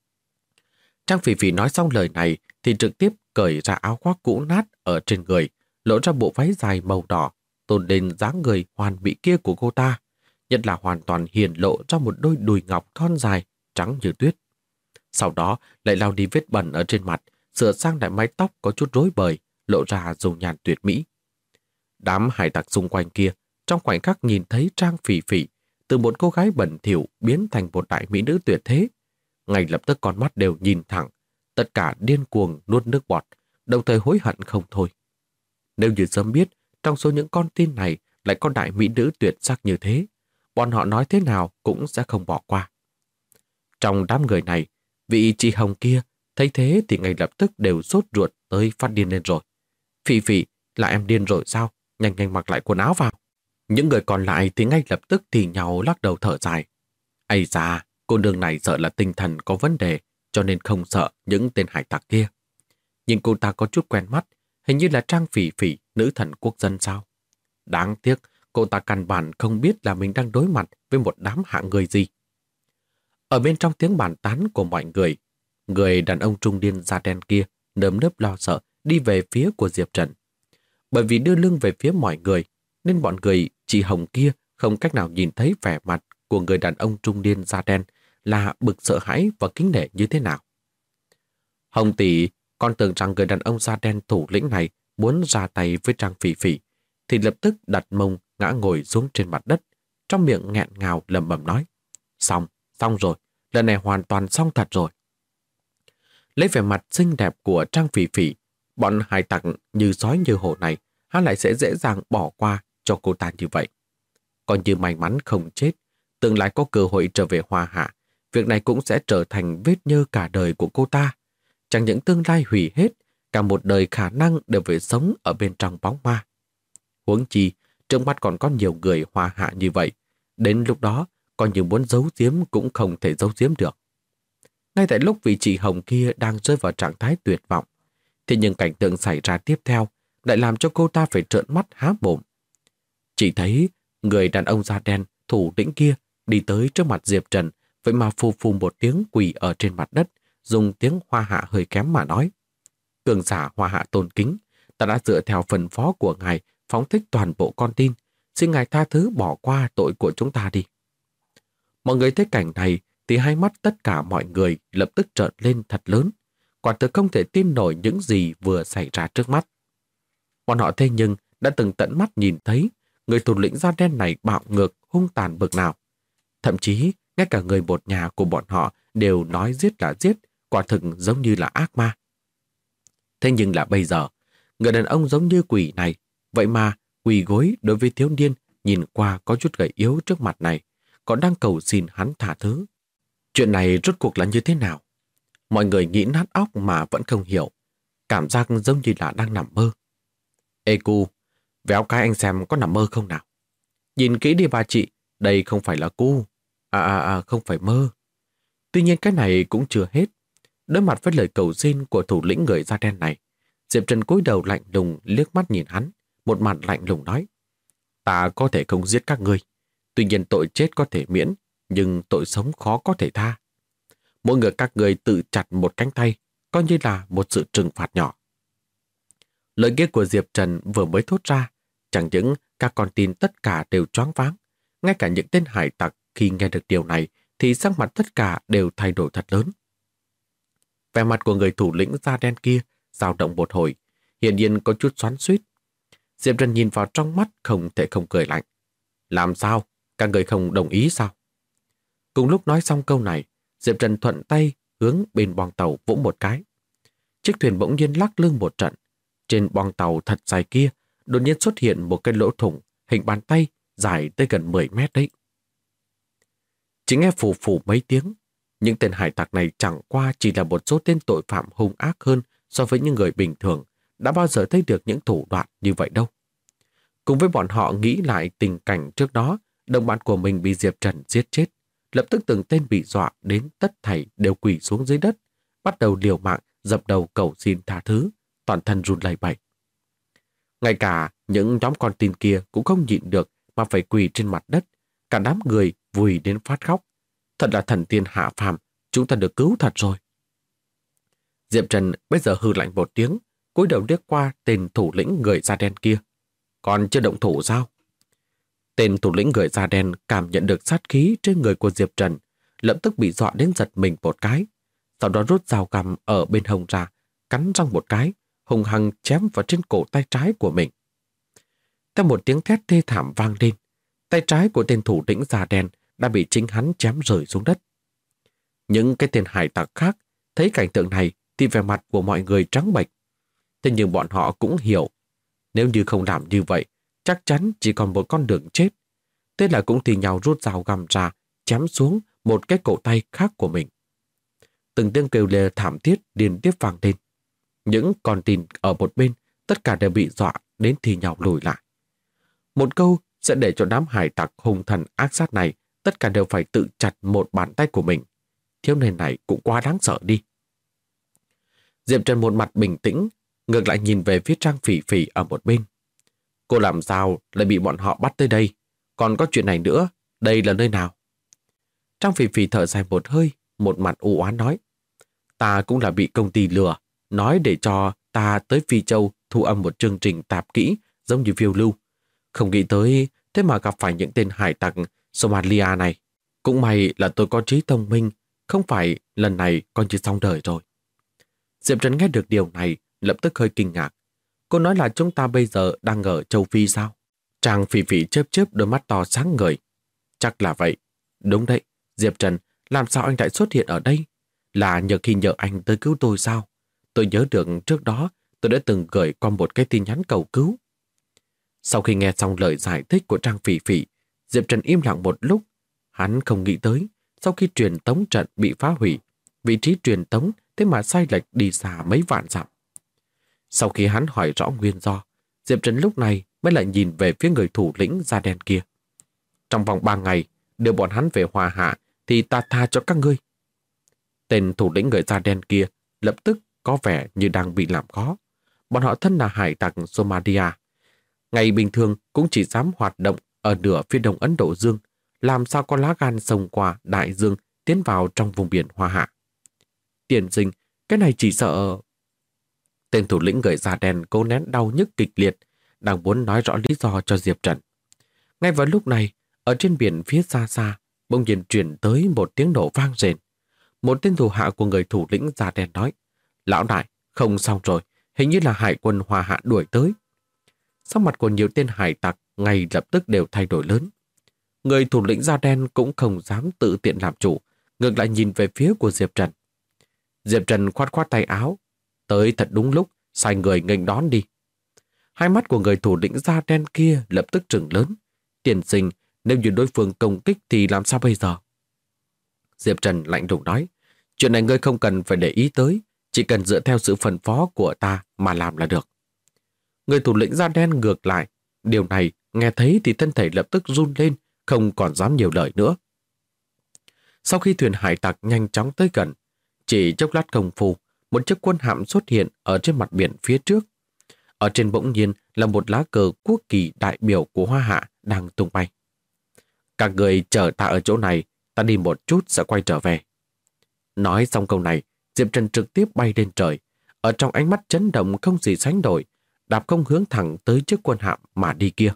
Trang Phỉ Phỉ nói xong lời này thì trực tiếp cởi ra áo khoác cũ nát ở trên người, lộ ra bộ váy dài màu đỏ, tôn lên dáng người hoàn mỹ kia của cô ta, nhất là hoàn toàn hiển lộ ra một đôi đùi ngọc thon dài, trắng như tuyết. Sau đó lại lau đi vết bẩn ở trên mặt, sửa sang lại mái tóc có chút rối bời, lộ ra dung nhan tuyệt mỹ. Đám hải tặc xung quanh kia, trong khoảnh khắc nhìn thấy Trang Phỉ Phỉ, từ một cô gái bẩn thỉu biến thành một đại mỹ nữ tuyệt thế. Ngay lập tức con mắt đều nhìn thẳng, tất cả điên cuồng nuốt nước bọt, đồng thời hối hận không thôi. Nếu như sớm biết, trong số những con tin này lại có đại mỹ nữ tuyệt sắc như thế, bọn họ nói thế nào cũng sẽ không bỏ qua. Trong đám người này, vị chị Hồng kia thấy thế thì ngay lập tức đều sốt ruột tới phát điên lên rồi. Phỉ Phỉ, là em điên rồi sao? Nhanh nhanh mặc lại quần áo vào. Những người còn lại thì ngay lập tức thì nhau lắc đầu thở dài. Ây da, cô nương này sợ là tinh thần có vấn đề, cho nên không sợ những tên hải tặc kia. Nhưng cô ta có chút quen mắt, hình như là Trang Phỉ Phỉ, nữ thần quốc dân sao? Đáng tiếc, cô ta căn bản không biết là mình đang đối mặt với một đám hạng người gì. Ở bên trong tiếng bàn tán của mọi người đàn ông trung niên da đen kia nơm nớp lo sợ đi về phía của Diệp Trần. Bởi vì đưa lưng về phía mọi người, nên bọn người chị Hồng kia không cách nào nhìn thấy vẻ mặt của người đàn ông trung niên da đen là bực sợ hãi và kính nể như thế nào. Hồng tỷ, con tưởng rằng người đàn ông da đen thủ lĩnh này muốn ra tay với Trang Phỉ Phỉ, thì lập tức đặt mông ngã ngồi xuống trên mặt đất, trong miệng nghẹn ngào lẩm bẩm nói. Xong rồi, lần này hoàn toàn xong thật rồi. Lấy vẻ mặt xinh đẹp của Trang Phỉ Phỉ, bọn hải tặc như sói như hổ này há lại sẽ dễ dàng bỏ qua cho cô ta như vậy. Còn như may mắn không chết, tương lai có cơ hội trở về Hoa Hạ, việc này cũng sẽ trở thành vết nhơ cả đời của cô ta. Chẳng những tương lai hủy hết, cả một đời khả năng đều phải sống ở bên trong bóng ma. Huống chi, trước mắt còn có nhiều người Hoa Hạ như vậy. Đến lúc đó, coi như muốn giấu giếm cũng không thể giấu giếm được. Ngay tại lúc vị chị Hồng kia đang rơi vào trạng thái tuyệt vọng, thì những cảnh tượng xảy ra tiếp theo lại làm cho cô ta phải trợn mắt há mồm. Chỉ thấy người đàn ông da đen thủ lĩnh kia đi tới trước mặt Diệp Trần, vậy mà phù phù một tiếng quỳ ở trên mặt đất, dùng tiếng Hoa Hạ hơi kém mà nói: "Cường giả Hoa Hạ tôn kính, ta đã dựa theo phần phó của ngài phóng thích toàn bộ con tin, xin ngài tha thứ bỏ qua tội của chúng ta đi." Mọi người thấy cảnh này thì hai mắt tất cả mọi người lập tức trợn lên thật lớn, quả thực không thể tin nổi những gì vừa xảy ra trước mắt. Bọn họ thế nhưng đã từng tận mắt nhìn thấy người thủ lĩnh da đen này bạo ngược hung tàn bực nào. Thậm chí ngay cả người một nhà của bọn họ đều nói giết là giết, quả thực giống như là ác ma. Thế nhưng là bây giờ, người đàn ông giống như quỷ này, vậy mà quỳ gối đối với thiếu niên nhìn qua có chút gầy yếu trước mặt này, còn đang cầu xin hắn tha thứ. Chuyện này rốt cuộc là như thế nào? Mọi người nghĩ nát óc mà vẫn không hiểu. Cảm giác giống như là đang nằm mơ. Ê cu, véo cái anh xem có nằm mơ không nào? Nhìn kỹ đi bà chị, đây không phải là cu. Không phải mơ. Tuy nhiên cái này cũng chưa hết. Đối mặt với lời cầu xin của thủ lĩnh người da đen này, Diệp Trần cúi đầu lạnh lùng liếc mắt nhìn hắn, một mặt lạnh lùng nói: "Ta có thể không giết các ngươi. Tuy nhiên tội chết có thể miễn, nhưng tội sống khó có thể tha. Mỗi người các ngươi tự chặt một cánh tay, coi như là một sự trừng phạt nhỏ." Lời kia của Diệp Trần vừa mới thốt ra, chẳng những các con tin tất cả đều choáng váng, ngay cả những tên hải tặc khi nghe được điều này thì sắc mặt tất cả đều thay đổi thật lớn. Vẻ mặt của người thủ lĩnh da đen kia dao động một hồi, hiển nhiên có chút xoắn xuýt. Diệp Trần nhìn vào trong mắt không thể không cười lạnh. "Làm sao? Các người không đồng ý sao?" Cùng lúc nói xong câu này, Diệp Trần thuận tay hướng bên boong tàu vỗ một cái. Chiếc thuyền bỗng nhiên lắc lưng một trận. Trên boong tàu thật dài kia đột nhiên xuất hiện một cái lỗ thủng hình bàn tay dài tới gần 10 mét đấy. Chỉ nghe phù phù mấy tiếng, những tên hải tặc này chẳng qua chỉ là một số tên tội phạm hung ác hơn so với những người bình thường, đã bao giờ thấy được những thủ đoạn như vậy đâu. Cùng với bọn họ nghĩ lại tình cảnh trước đó, đồng bạn của mình bị Diệp Trần giết chết, lập tức từng tên bị dọa đến tất thảy đều quỳ xuống dưới đất, bắt đầu liều mạng dập đầu cầu xin tha thứ, toàn thân run lẩy bẩy. Ngay cả những nhóm con tin kia cũng không nhịn được mà phải quỳ trên mặt đất, cả đám người vùi đến phát khóc. Thật là thần tiên hạ phàm, chúng ta được cứu thật rồi. Diệp Trần bây giờ hừ lạnh một tiếng, cúi đầu liếc qua tên thủ lĩnh người da đen kia. Còn chưa động thủ sao? Tên thủ lĩnh người da đen cảm nhận được sát khí trên người của Diệp Trần, lập tức bị dọa đến giật mình một cái, sau đó rút dao găm ở bên hông ra, cắn răng một cái, hung hăng chém vào trên cổ tay trái của mình. Theo một tiếng thét thê thảm vang lên, tay trái của tên thủ lĩnh da đen đã bị chính hắn chém rơi xuống đất. Những cái tên hải tặc khác thấy cảnh tượng này thì vẻ mặt của mọi người trắng bệch. Thế nhưng bọn họ cũng hiểu, nếu như không làm như vậy, chắc chắn chỉ còn một con đường chết. Thế là cũng thì nhau rút dao găm ra, chém xuống một cái cổ tay khác của mình. Từng tiếng kêu lê thảm thiết liên tiếp vang lên. Những con tin ở một bên tất cả đều bị dọa đến thì nhau lùi lại. Một câu sẽ để cho đám hải tặc hung thần ác sát này tất cả đều phải tự chặt một bàn tay của mình. Thiếu niên này cũng quá đáng sợ đi. Diệp Trần một mặt bình tĩnh, ngược lại nhìn về phía Trang Phỉ Phỉ ở một bên. Cô làm sao lại bị bọn họ bắt tới đây? Còn có chuyện này nữa, đây là nơi nào? Trang Phỉ Phỉ thở dài một hơi, một mặt u oán nói. Ta cũng là bị công ty lừa, nói để cho ta tới Phi Châu thu âm một chương trình tạp kỹ giống như phiêu lưu. Không nghĩ tới thế mà gặp phải những tên hải tặc Somalia này. Cũng may là tôi có trí thông minh, không phải lần này coi như xong đời rồi. Diệp Trần nghe được điều này, lập tức hơi kinh ngạc. Cô nói là chúng ta bây giờ đang ở châu Phi sao? Trang Phỉ Phỉ chớp chớp đôi mắt to sáng ngời. Chắc là vậy. Đúng đấy, Diệp Trần, làm sao anh lại xuất hiện ở đây? Là nhờ khi nhờ anh tới cứu tôi sao? Tôi nhớ được trước đó tôi đã từng gửi qua một cái tin nhắn cầu cứu. Sau khi nghe xong lời giải thích của Trang Phỉ Phỉ, Diệp Trần im lặng một lúc. Hắn không nghĩ tới, sau khi truyền tống trận bị phá hủy, vị trí truyền tống thế mà sai lệch đi xa mấy vạn dặm. Sau khi hắn hỏi rõ nguyên do, Diệp Trần lúc này mới lại nhìn về phía người thủ lĩnh da đen kia. Trong vòng 3 ngày, đưa bọn hắn về Hoa Hạ thì ta tha cho các ngươi. Tên thủ lĩnh người da đen kia lập tức có vẻ như đang bị làm khó. Bọn họ thân là hải tặc Somalia. Ngày bình thường cũng chỉ dám hoạt động ở nửa phía đông Ấn Độ Dương, làm sao có lá gan xông qua đại dương tiến vào trong vùng biển Hoa Hạ. Tiền sinh, cái này chỉ sợ... Tên thủ lĩnh người da đen cố nén đau nhức kịch liệt, đang muốn nói rõ lý do cho Diệp Trần. Ngay vào lúc này, ở trên biển phía xa xa, bỗng nhiên truyền tới một tiếng nổ vang rền. Một tên thủ hạ của người thủ lĩnh da đen nói, lão đại, không xong rồi, hình như là hải quân Hoa Hạ đuổi tới. Sắc mặt của nhiều tên hải tặc ngay lập tức đều thay đổi lớn. Người thủ lĩnh da đen cũng không dám tự tiện làm chủ, ngược lại nhìn về phía của Diệp Trần. Diệp Trần khoát khoát tay áo, tới thật đúng lúc, sai người nghênh đón đi. Hai mắt của người thủ lĩnh da đen kia lập tức trừng lớn. Tiền sinh, nếu như đối phương công kích thì làm sao bây giờ? Diệp Trần lạnh lùng nói, chuyện này ngươi không cần phải để ý tới, chỉ cần dựa theo sự phân phó của ta mà làm là được. Người thủ lĩnh da đen ngược lại, điều này nghe thấy thì thân thể lập tức run lên, không còn dám nhiều lời nữa. Sau khi thuyền hải tặc nhanh chóng tới gần, chỉ chốc lát công phu, một chiếc quân hạm xuất hiện ở trên mặt biển phía trước. Ở trên bỗng nhiên là một lá cờ quốc kỳ đại biểu của Hoa Hạ đang tung bay. Các người chờ ta ở chỗ này, ta đi một chút sẽ quay trở về. Nói xong câu này, Diệp Trần trực tiếp bay lên trời, ở trong ánh mắt chấn động không gì sánh nổi, đạp không hướng thẳng tới chiếc quân hạm mà đi kia.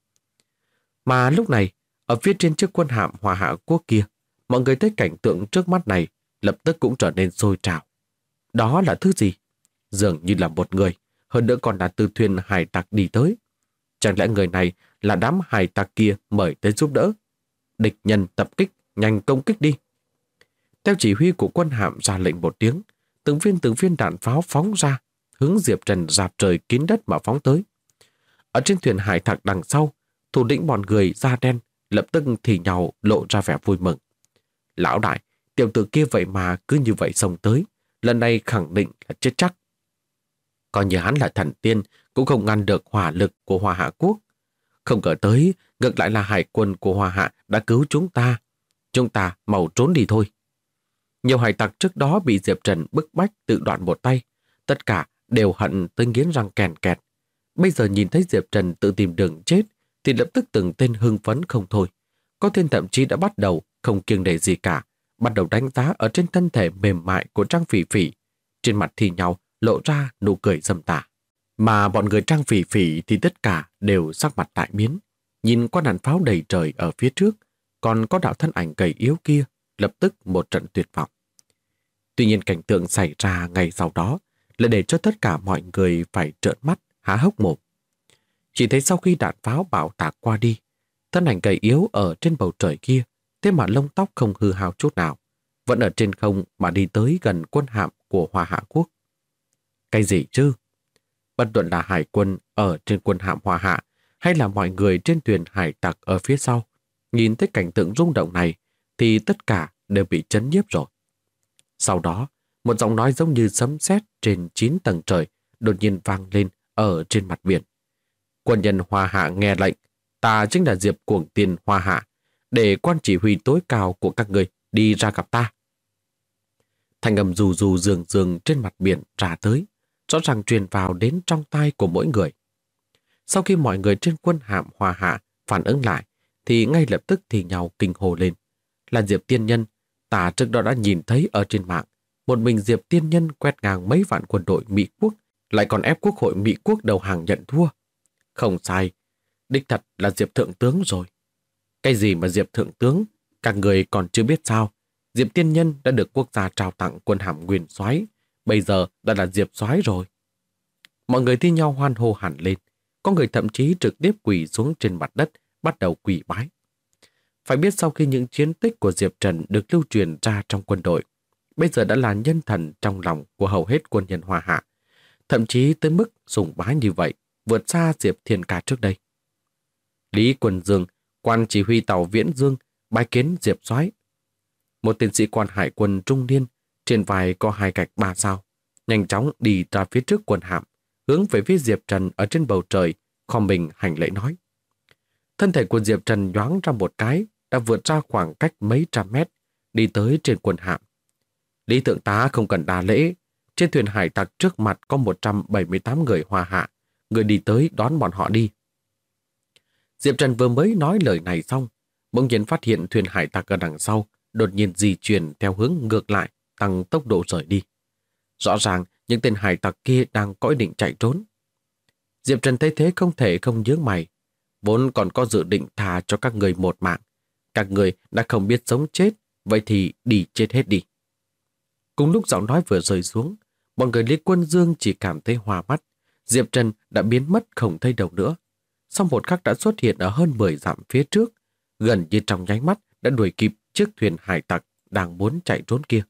Mà lúc này, ở phía trên chiếc quân hạm Hoa Hạ quốc kia, mọi người thấy cảnh tượng trước mắt này lập tức cũng trở nên sôi trào. Đó là thứ gì? Dường như là một người, hơn nữa còn là từ thuyền hải tặc đi tới. Chẳng lẽ người này là đám hải tặc kia mời tới giúp đỡ? Địch nhân tập kích, nhanh công kích đi. Theo chỉ huy của quân hạm ra lệnh một tiếng, từng viên đạn pháo phóng ra, hướng Diệp Trần rạp trời kín đất mà phóng tới. Ở trên thuyền hải tặc đằng sau, thủ lĩnh bọn người da đen lập tức thì nhau lộ ra vẻ vui mừng. Lão đại, tiểu tử kia vậy mà cứ như vậy xông tới, lần này khẳng định là chết chắc. Coi như hắn là thần tiên, cũng không ngăn được hỏa lực của Hoa Hạ quốc. Không ngờ tới, ngược lại là hải quân của Hoa Hạ đã cứu chúng ta. Chúng ta mau trốn đi thôi. Nhiều hải tặc trước đó bị Diệp Trần bức bách tự đoạn một tay, tất cả đều hận tới nghiến răng kèn kẹt. Bây giờ nhìn thấy Diệp Trần tự tìm đường chết, thì lập tức từng tên hưng phấn không thôi. Có tên thậm chí đã bắt đầu không kiêng nể gì cả, bắt đầu đánh giá ở trên thân thể mềm mại của Trang Phỉ Phỉ. Trên mặt thì nhau lộ ra nụ cười dâm tà. Mà bọn người Trang Phỉ Phỉ thì tất cả đều sắc mặt đại biến. Nhìn qua đạn pháo đầy trời ở phía trước, còn có đạo thân ảnh gầy yếu kia, lập tức một trận tuyệt vọng. Tuy nhiên cảnh tượng xảy ra ngày sau đó lại để cho tất cả mọi người phải trợn mắt, há hốc mồm. Chỉ thấy sau khi đạn pháo bạo tạc qua đi, thân ảnh gầy yếu ở trên bầu trời kia, thế mà lông tóc không hư hao chút nào, vẫn ở trên không mà đi tới gần quân hạm của Hoa Hạ quốc. Cái gì chứ? Bất luận là hải quân ở trên quân hạm Hoa Hạ hay là mọi người trên thuyền hải tặc ở phía sau, nhìn thấy cảnh tượng rung động này thì tất cả đều bị chấn nhiếp rồi. Sau đó, một giọng nói giống như sấm sét trên 9 tầng trời đột nhiên vang lên ở trên mặt biển. Quân nhân Hoa Hạ nghe lệnh, ta chính là Diệp Cuồng Tiên Hoa Hạ, để quan chỉ huy tối cao của các người đi ra gặp ta. Thanh âm rù rù rường rường trên mặt biển ra tới, rõ ràng truyền vào đến trong tai của mỗi người. Sau khi mọi người trên quân hạm Hoa Hạ phản ứng lại, thì ngay lập tức thì nhau kinh hồ lên. Là Diệp Tiên Nhân, ta trước đó đã nhìn thấy ở trên mạng, một mình Diệp Tiên Nhân quét ngang mấy vạn quân đội Mỹ quốc, lại còn ép quốc hội Mỹ quốc đầu hàng nhận thua. Không sai, đích thật là Diệp Thượng Tướng rồi. Cái gì mà Diệp Thượng Tướng, các người còn chưa biết sao. Diệp Tiên Nhân đã được quốc gia trao tặng quân hàm Nguyên Soái, bây giờ đã là Diệp Soái rồi. Mọi người thi nhau hoan hô hẳn lên, có người thậm chí trực tiếp quỳ xuống trên mặt đất, bắt đầu quỳ bái. Phải biết sau khi những chiến tích của Diệp Trần được lưu truyền ra trong quân đội, bây giờ đã là nhân thần trong lòng của hầu hết quân nhân Hoa Hạ, thậm chí tới mức sùng bái như vậy, vượt xa Diệp Thiên Ca trước đây. Lý Quân Dương, quan chỉ huy tàu Viễn Dương, bái kiến Diệp soái. Một tiến sĩ quan hải quân trung niên, trên vai có 2 gạch 3 sao, nhanh chóng đi ra phía trước quân hạm, hướng về phía Diệp Trần ở trên bầu trời, khom mình hành lễ nói. Thân thể của Diệp Trần nhoáng ra một cái, đã vượt ra khoảng cách mấy trăm mét, đi tới trên quân hạm. Lý thượng tá không cần đa lễ, trên thuyền hải tặc trước mặt có 178 người Hoa Hạ, người đi tới đón bọn họ đi. Diệp Trần vừa mới nói lời này xong, bỗng nhiên phát hiện thuyền hải tặc ở đằng sau đột nhiên di chuyển theo hướng ngược lại, tăng tốc độ rời đi. Rõ ràng những tên hải tặc kia đang có ý định chạy trốn. Diệp Trần thấy thế không thể không nhướng mày, vốn còn có dự định thà cho các người một mạng. Các người đã không biết sống chết, vậy thì đi chết hết đi. Cùng lúc giọng nói vừa rơi xuống, bọn người Lý Quân Dương chỉ cảm thấy hoa mắt. Diệp Trần đã biến mất không thấy đâu nữa. Sau một khắc đã xuất hiện ở hơn 10 dặm phía trước, gần như trong nháy mắt đã đuổi kịp chiếc thuyền hải tặc đang muốn chạy trốn kia.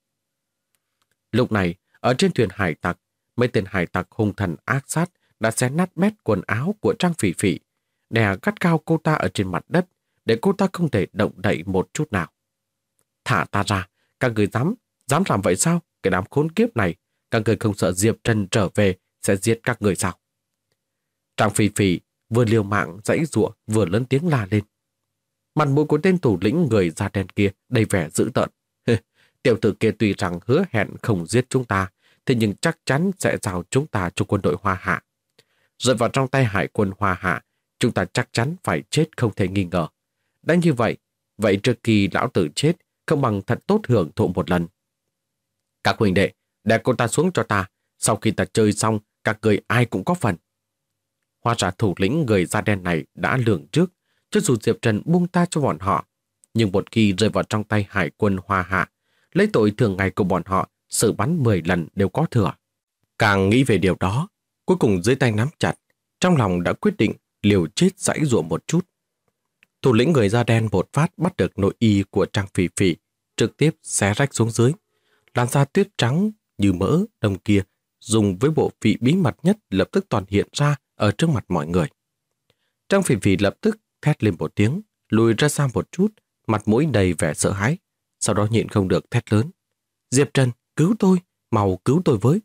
Lúc này, ở trên thuyền hải tặc, mấy tên hải tặc hung thần ác sát đã xé nát bét quần áo của Trang Phỉ Phỉ, đè gắt cao cô ta ở trên mặt đất để cô ta không thể động đậy một chút nào. Thả ta ra, các người dám làm vậy sao? Cái đám khốn kiếp này, các người không sợ Diệp Trần trở về sẽ giết các người sao? Trang Phỉ Phỉ vừa liều mạng giãy giụa vừa lớn tiếng la lên. Mặt mũi của tên thủ lĩnh người da đen kia đầy vẻ dữ tợn. Tiểu tử kia tuy rằng hứa hẹn không giết chúng ta, thế nhưng chắc chắn sẽ giao chúng ta cho quân đội Hoa Hạ. Rơi vào trong tay hải quân Hoa Hạ, chúng ta chắc chắn phải chết không thể nghi ngờ. Đã như vậy trước khi lão tử chết, không bằng thật tốt hưởng thụ một lần. Các huynh đệ, đè cô ta xuống cho ta, sau khi ta chơi xong, các người ai cũng có phần. Hóa ra thủ lĩnh người da đen này đã lường trước, cho dù Diệp Trần buông tha cho bọn họ, nhưng một khi rơi vào trong tay hải quân Hoa Hạ, lấy tội thường ngày của bọn họ, xử bắn 10 lần đều có thừa. Càng nghĩ về điều đó, cuối cùng dưới tay nắm chặt, trong lòng đã quyết định liều chết giãy giụa một chút. Thủ lĩnh người da đen một phát bắt được nội y của Trang Phỉ Phỉ, trực tiếp xé rách xuống dưới. Làn da tuyết trắng như mỡ đông kia, dùng với bộ vị bí mật nhất lập tức toàn hiện ra ở trước mặt mọi người. Trang Phỉ Phỉ lập tức thét lên một tiếng, lùi ra xa một chút, mặt mũi đầy vẻ sợ hãi, sau đó nhịn không được thét lớn. Diệp Trần, cứu tôi, mau cứu tôi với.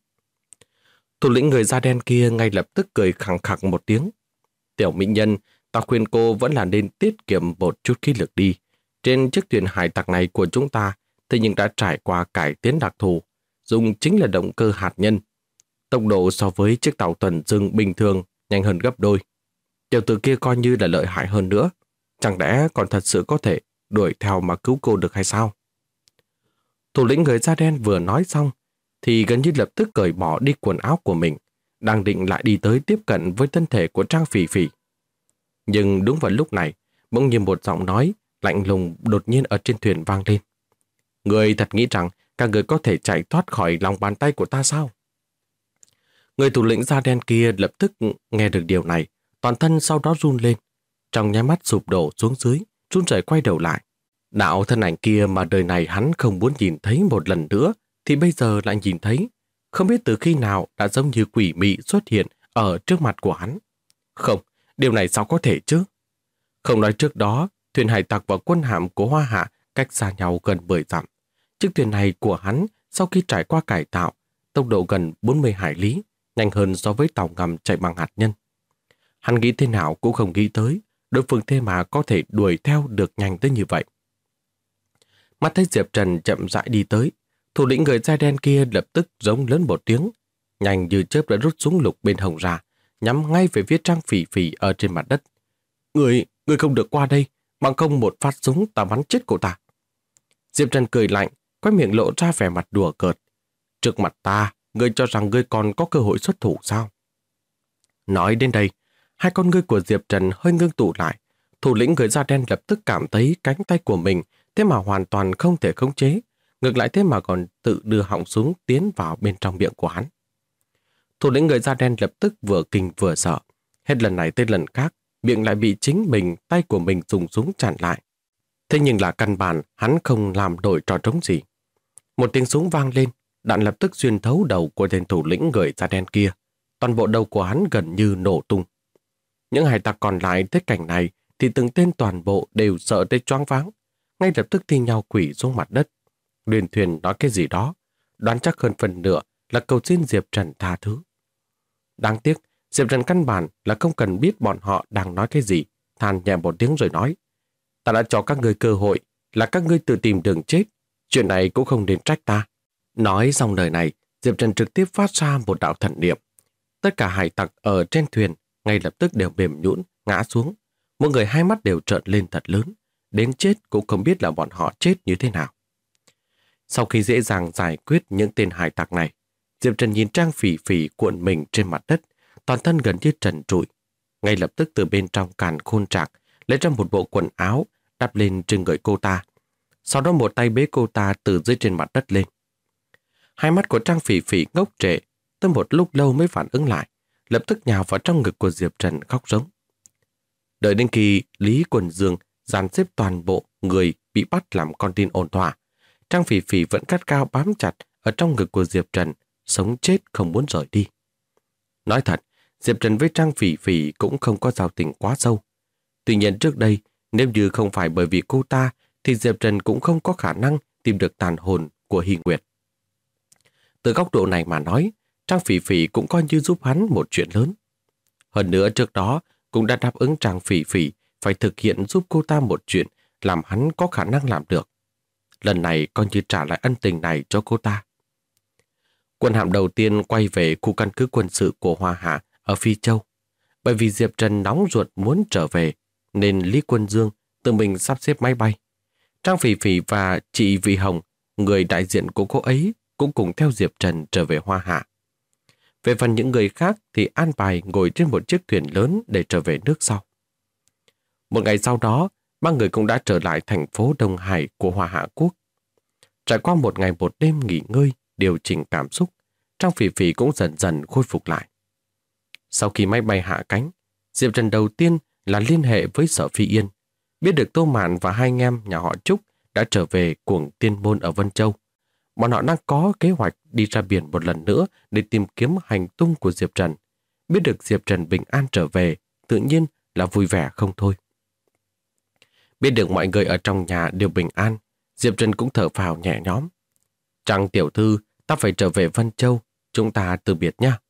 Thủ lĩnh người da đen kia ngay lập tức cười khẳng khặc một tiếng. Tiểu mỹ nhân, ta khuyên cô vẫn là nên tiết kiệm một chút khí lực đi. Trên chiếc thuyền hải tặc này của chúng ta, thế nhưng đã trải qua cải tiến đặc thù, dùng chính là động cơ hạt nhân. Tốc độ so với chiếc tàu tuần dương bình thường nhanh hơn gấp đôi. Tiểu tử kia coi như là lợi hại hơn nữa. Chẳng lẽ còn thật sự có thể đuổi theo mà cứu cô được hay sao? Thủ lĩnh người da đen vừa nói xong, thì gần như lập tức cởi bỏ đi quần áo của mình, đang định lại đi tới tiếp cận với thân thể của Trang Phỉ Phỉ. Nhưng đúng vào lúc này, bỗng nhiên một giọng nói lạnh lùng đột nhiên ở trên thuyền vang lên. Người thật nghĩ rằng các người có thể chạy thoát khỏi lòng bàn tay của ta sao? Người thủ lĩnh da đen kia lập tức nghe được điều này, toàn thân sau đó run lên, trong nháy mắt sụp đổ xuống dưới, run rẩy quay đầu lại. Đạo thân ảnh kia mà đời này hắn không muốn nhìn thấy một lần nữa, thì bây giờ lại nhìn thấy, không biết từ khi nào đã giống như quỷ mị xuất hiện ở trước mặt của hắn. Không, điều này sao có thể chứ? Không nói trước đó, thuyền hải tặc và quân hạm của Hoa Hạ cách xa nhau gần 10 dặm. Chiếc thuyền này của hắn sau khi trải qua cải tạo, tốc độ gần 40 hải lý, nhanh hơn so với tàu ngầm chạy bằng hạt nhân. Hắn nghĩ thế nào cũng không nghĩ tới, đối phương thế mà có thể đuổi theo được nhanh tới như vậy. Mắt thấy Diệp Trần chậm rãi đi tới, thủ lĩnh người da đen kia lập tức giống lớn một tiếng, nhanh như chớp đã rút súng lục bên hông ra, nhắm ngay về phía Trang Phỉ Phỉ ở trên mặt đất. Người không được qua đây, bằng không một phát súng ta bắn chết cô ta. Diệp Trần cười lạnh, quay miệng lộ ra vẻ mặt đùa cợt. Trước mặt ta, ngươi cho rằng ngươi còn có cơ hội xuất thủ sao? Nói đến đây, hai con ngươi của Diệp Trần hơi ngưng tụ lại. Thủ lĩnh người da đen lập tức cảm thấy cánh tay của mình thế mà hoàn toàn không thể khống chế, ngược lại thế mà còn tự đưa họng súng tiến vào bên trong miệng của hắn. Thủ lĩnh người da đen lập tức vừa kinh vừa sợ. Hết lần này tới lần khác, miệng lại bị chính mình, tay của mình dùng súng chặn lại. Thế nhưng là căn bản hắn không làm nổi trò trống gì. Một tiếng súng vang lên, đạn lập tức xuyên thấu đầu của tên thủ lĩnh người da đen kia. Toàn bộ đầu của hắn gần như nổ tung. Những hải tặc còn lại thấy cảnh này thì từng tên toàn bộ đều sợ tới choáng váng, ngay lập tức thi nhau quỳ xuống mặt đất. Luyên thuyền nói cái gì đó, đoán chắc hơn phần nửa là cầu xin Diệp Trần tha thứ. Đáng tiếc, Diệp Trần căn bản là không cần biết bọn họ đang nói cái gì, than nhẹ một tiếng rồi nói: ta đã cho các ngươi cơ hội, là các ngươi tự tìm đường chết, chuyện này cũng không nên trách ta. Nói xong lời này, Diệp Trần trực tiếp phát ra một đạo thần niệm. Tất cả hải tặc ở trên thuyền ngay lập tức đều mềm nhũn ngã xuống, mỗi người hai mắt đều trợn lên thật lớn, đến chết cũng không biết là bọn họ chết như thế nào. Sau khi dễ dàng giải quyết những tên hải tặc này, Diệp Trần nhìn Trang Phỉ Phỉ cuộn mình trên mặt đất, toàn thân gần như trần trụi. Ngay lập tức từ bên trong càn khôn trạc lấy ra một bộ quần áo đắp lên trên người cô ta. Sau đó một tay bế cô ta từ dưới trên mặt đất lên. Hai mắt của Trang Phỉ Phỉ ngốc trệ, tới một lúc lâu mới phản ứng lại, lập tức nhào vào trong ngực của Diệp Trần khóc rống. Đợi đến khi Lý Quần Dương dàn xếp toàn bộ người bị bắt làm con tin ổn thỏa, Trang Phỉ Phỉ vẫn cắt cao bám chặt ở trong ngực của Diệp Trần, sống chết không muốn rời đi. Nói thật, Diệp Trần với Trang Phỉ Phỉ cũng không có giao tình quá sâu. Tuy nhiên trước đây, nếu như không phải bởi vì cô ta, thì Diệp Trần cũng không có khả năng tìm được tàn hồn của Hy Nguyệt. Từ góc độ này mà nói, Trang Phỉ Phỉ cũng coi như giúp hắn một chuyện lớn. Hơn nữa trước đó cũng đã đáp ứng Trang Phỉ Phỉ phải thực hiện giúp cô ta một chuyện làm hắn có khả năng làm được. Lần này coi như trả lại ân tình này cho cô ta. Quân hạm đầu tiên quay về khu căn cứ quân sự của Hoa Hạ ở Phi Châu. Bởi vì Diệp Trần nóng ruột muốn trở về, nên Lý Quân Dương tự mình sắp xếp máy bay. Trang Phỉ Phỉ và chị Vị Hồng, người đại diện của cô ấy, cũng cùng theo Diệp Trần trở về Hoa Hạ. Về phần những người khác thì an bài ngồi trên một chiếc thuyền lớn để trở về nước sau. Một ngày sau đó, ba người cũng đã trở lại thành phố Đông Hải của Hoa Hạ Quốc. Trải qua một ngày một đêm nghỉ ngơi, điều chỉnh cảm xúc, Trang Phỉ Phỉ cũng dần dần khôi phục lại. Sau khi máy bay hạ cánh, Diệp Trần đầu tiên là liên hệ với Sở Phi Yên, biết được Tô Mạn và hai anh em nhà họ Trúc đã trở về Cuồng Tiên Môn ở Vân Châu. Bọn họ đang có kế hoạch đi ra biển một lần nữa để tìm kiếm hành tung của Diệp Trần. Biết được Diệp Trần bình an trở về, tự nhiên là vui vẻ không thôi. Biết được mọi người ở trong nhà đều bình an, Diệp Trần cũng thở phào nhẹ nhõm. Trang tiểu thư, ta phải trở về Vân Châu, chúng ta từ biệt nha.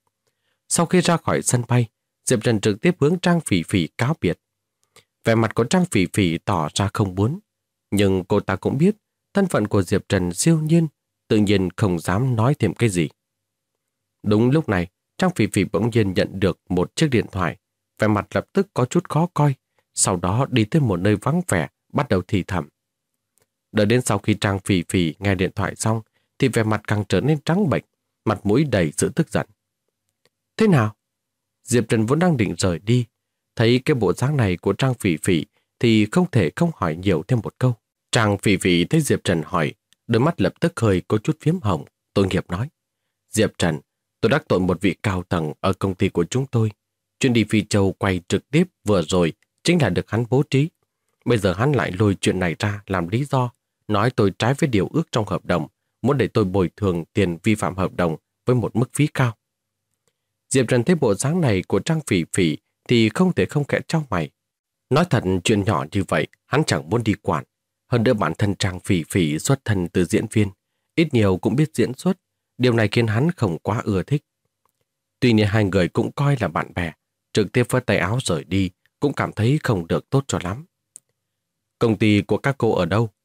Sau khi ra khỏi sân bay, Diệp Trần trực tiếp hướng Trang Phỉ Phỉ cáo biệt. Vẻ mặt của Trang Phỉ Phỉ tỏ ra không muốn, nhưng cô ta cũng biết thân phận của Diệp Trần siêu nhiên, tự nhiên không dám nói thêm cái gì. Đúng lúc này, Trang Phỉ Phỉ bỗng nhiên nhận được một chiếc điện thoại, vẻ mặt lập tức có chút khó coi, sau đó đi tới một nơi vắng vẻ, bắt đầu thì thầm. Đợi đến sau khi Trang Phỉ Phỉ nghe điện thoại xong, thì vẻ mặt càng trở nên trắng bệch, mặt mũi đầy sự tức giận. Thế nào? Diệp Trần vốn đang định rời đi, thấy cái bộ dáng này của Trang Phỉ Phỉ thì không thể không hỏi nhiều thêm một câu. Trang Phỉ Phỉ thấy Diệp Trần hỏi, đôi mắt lập tức hơi có chút phiếm hồng, tội nghiệp nói. Diệp Trần, tôi đắc tội một vị cao tầng ở công ty của chúng tôi. Chuyến đi Phi Châu quay trực tiếp vừa rồi chính là được hắn bố trí. Bây giờ hắn lại lôi chuyện này ra làm lý do, nói tôi trái với điều ước trong hợp đồng, muốn để tôi bồi thường tiền vi phạm hợp đồng với một mức phí cao. Diệp Trần thấy bộ dáng này của Trang Phỉ Phỉ thì không thể không khẽ chau mày. Nói thật, chuyện nhỏ như vậy hắn chẳng muốn đi quản. Hơn nữa bản thân Trang Phỉ Phỉ xuất thân từ diễn viên, ít nhiều cũng biết diễn xuất, điều này khiến hắn không quá ưa thích. Tuy nhiên hai người cũng coi là bạn bè, trực tiếp vớt tay áo rời đi cũng cảm thấy không được tốt cho lắm. Công ty của các cô ở đâu?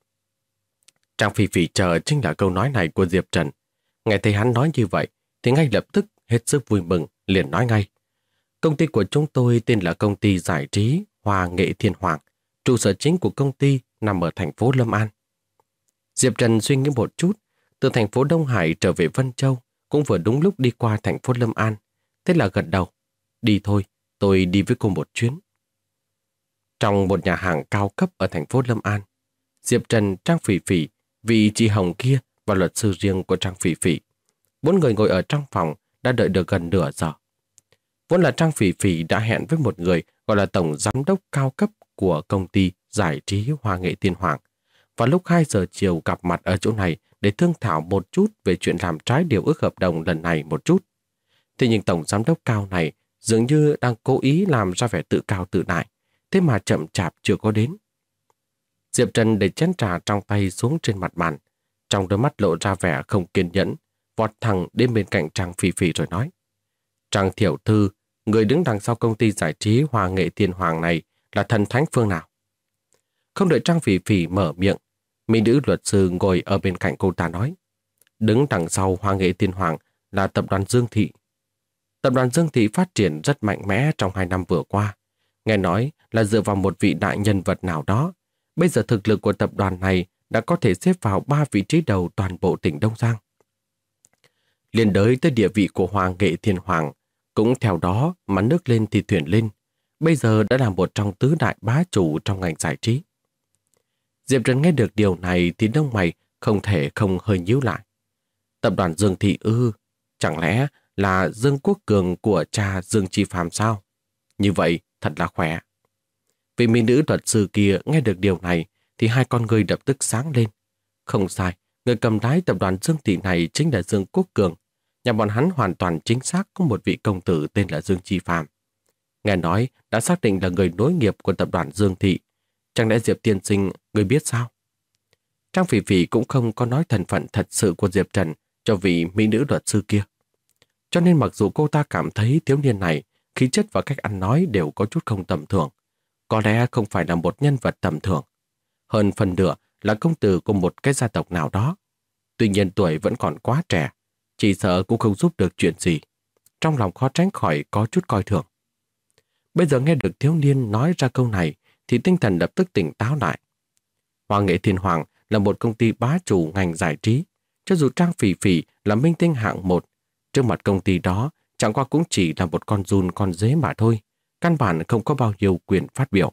Trang Phỉ Phỉ chờ chính là câu nói này của Diệp Trần. Nghe thấy hắn nói như vậy thì ngay lập tức hết sức vui mừng, liền nói ngay. Công ty của chúng tôi tên là công ty giải trí Hoa Nghệ Thiên Hoàng, trụ sở chính của công ty nằm ở thành phố Lâm An. Diệp Trần suy nghĩ một chút, từ thành phố Đông Hải trở về Vân Châu cũng vừa đúng lúc đi qua thành phố Lâm An, thế là gật đầu. Đi thôi, tôi đi với cô một chuyến. Trong một nhà hàng cao cấp ở thành phố Lâm An, Diệp Trần, Trang Phỉ Phỉ, vị chị Hồng kia và luật sư riêng của Trang Phỉ Phỉ, bốn người ngồi ở trong phòng đã đợi được gần nửa giờ. Vốn là Trang Phỉ Phỉ đã hẹn với một người gọi là tổng giám đốc cao cấp của công ty giải trí Hoa Nghệ Thiên Hoàng. Vào lúc 2 giờ chiều gặp mặt ở chỗ này để thương thảo một chút về chuyện làm trái điều ước hợp đồng lần này một chút. Thế nhưng tổng giám đốc cao này dường như đang cố ý làm ra vẻ tự cao tự đại, thế mà chậm chạp chưa có đến. Diệp Trần để chén trà trong tay xuống trên mặt bàn, trong đôi mắt lộ ra vẻ không kiên nhẫn, vọt thẳng đến bên cạnh Trang Phỉ Phỉ rồi nói: Trang tiểu thư, người đứng đằng sau công ty giải trí Hoa Nghệ Thiên Hoàng này là thần thánh phương nào? Không đợi Trang Phỉ Phỉ mở miệng, mỹ nữ luật sư ngồi ở bên cạnh cô ta nói: Đứng đằng sau Hoa Nghệ Thiên Hoàng là tập đoàn Dương Thị. Tập đoàn Dương Thị phát triển rất mạnh mẽ trong 2 năm vừa qua. Nghe nói là dựa vào một vị đại nhân vật nào đó. Bây giờ thực lực của tập đoàn này đã có thể xếp vào 3 vị trí đầu toàn bộ tỉnh Đông Giang. Liên đới tới địa vị của Hoa Nghệ Thiên Hoàng, cũng theo đó mà nước lên thì thuyền lên. Bây giờ đã là một trong tứ đại bá chủ trong ngành giải trí. Diệp Trần nghe được điều này thì lông mày không thể không hơi nhíu lại. Tập đoàn Dương Thị ư? Chẳng lẽ là Dương Quốc Cường của cha Dương Chi Phàm sao? Như vậy thật là khỏe. Vị mỹ nữ luật sư kia nghe được điều này thì hai con người lập tức sáng lên. Không sai, người cầm lái tập đoàn Dương Thị này chính là Dương Quốc Cường. Nhà bọn hắn hoàn toàn chính xác có một vị công tử tên là Dương Chi Phàm. Nghe nói đã xác định là người nối nghiệp của tập đoàn Dương Thị. Chẳng lẽ Diệp tiên sinh người biết sao? Trang Phỉ Phỉ cũng không có nói thân phận thật sự của Diệp Trần cho vị mỹ nữ luật sư kia. Cho nên mặc dù cô ta cảm thấy thiếu niên này khí chất và cách ăn nói đều có chút không tầm thường, có lẽ không phải là một nhân vật tầm thường. Hơn phần nửa là công tử của một cái gia tộc nào đó. Tuy nhiên tuổi vẫn còn quá trẻ, chỉ sợ cũng không giúp được chuyện gì. Trong lòng khó tránh khỏi có chút coi thường. Bây giờ nghe được thiếu niên nói ra câu này thì tinh thần lập tức tỉnh táo lại. Hoa Nghệ Thiên Hoàng là một công ty bá chủ ngành giải trí. Cho dù Trang Phỉ Phỉ là minh tinh hạng 1, trước mặt công ty đó chẳng qua cũng chỉ là một con giun con dế mà thôi, căn bản không có bao nhiêu quyền phát biểu.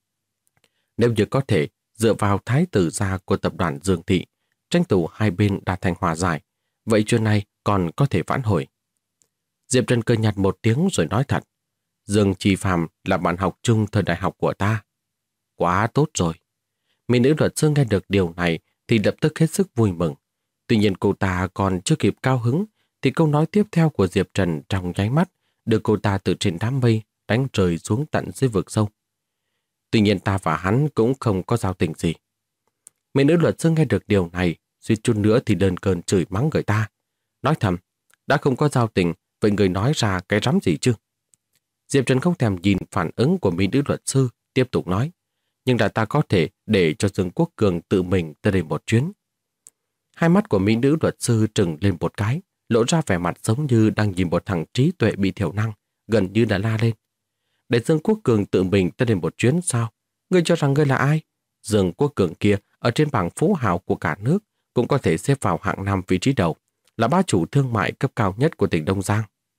Nếu như có thể dựa vào thái tử gia của tập đoàn Dương Thị, tranh thủ hai bên đạt thành hòa giải, vậy chuyện này còn có thể vãn hồi. Diệp Trần cười nhạt một tiếng rồi nói thật: Dương Chi Phàm là bạn học chung thời đại học của ta. Quá tốt rồi. Mỹ nữ luật sư nghe được điều này thì lập tức hết sức vui mừng. Tuy nhiên cô ta còn chưa kịp cao hứng thì câu nói tiếp theo của Diệp Trần trong nháy mắt đưa cô ta từ trên đám mây đánh rơi xuống tận dưới vực sâu. Tuy nhiên ta và hắn cũng không có giao tình gì. Mỹ nữ luật sư nghe được điều này suýt chút nữa thì đơn cơn chửi mắng người ta. Nói thầm: đã không có giao tình, vậy người nói ra cái rắm gì chứ? Diệp Trần không thèm nhìn phản ứng của mỹ nữ luật sư, tiếp tục nói: nhưng là ta có thể để cho Dương Quốc Cường tự mình tới đây một chuyến. Hai mắt của mỹ nữ luật sư trừng lên một cái, lộ ra vẻ mặt giống như đang nhìn một thằng trí tuệ bị thiểu năng, gần như đã la lên. Để Dương Quốc Cường tự mình tới đây một chuyến sao? Ngươi cho rằng ngươi là ai? Dương Quốc Cường kia ở trên bảng phú hào của cả nước cũng có thể xếp vào hạng 5 vị trí đầu, là bá chủ thương mại cấp cao nhất của tỉnh Đông Giang.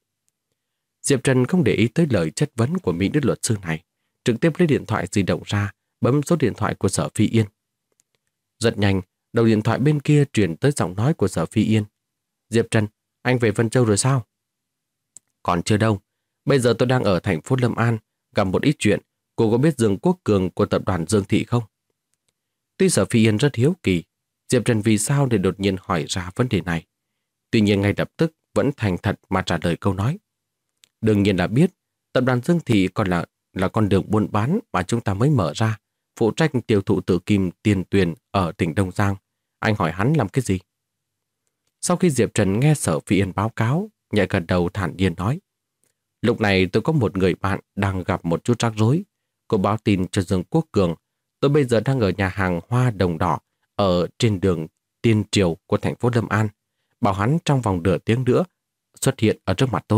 Diệp Trần không để ý tới lời chất vấn của mỹ nữ luật sư này, trực tiếp lấy điện thoại di động ra, bấm số điện thoại của Sở Phi Yên. Rất nhanh, đầu điện thoại bên kia truyền tới giọng nói của Sở Phi Yên. Diệp Trần, anh về Vân Châu rồi sao? Còn chưa đâu, bây giờ tôi đang ở thành phố Lâm An, gặp một ít chuyện. Cô có biết Dương Quốc Cường của tập đoàn Dương Thị không? Tuy Sở Phi Yên rất hiếu kỳ, Diệp Trần vì sao để đột nhiên hỏi ra vấn đề này. Tuy nhiên ngay lập tức vẫn thành thật mà trả lời câu nói. Đương nhiên là biết, tập đoàn Dương Thị còn là con đường buôn bán mà chúng ta mới mở ra, phụ trách tiêu thụ tử kim tiền tuyền ở tỉnh Đông Giang. Anh hỏi hắn làm cái gì? Sau khi Diệp Trần nghe Sở Phi Yên báo cáo, nhẹ gật đầu thản nhiên nói: lúc này tôi có một người bạn đang gặp một chút rắc rối. Cô báo tin cho Dương Quốc Cường. Tôi bây giờ đang ở nhà hàng Hoa Đồng Đỏ ở trên đường Tiên Triều của thành phố Lâm An. Bảo hắn trong vòng nửa tiếng nữa xuất hiện ở trước mặt tôi.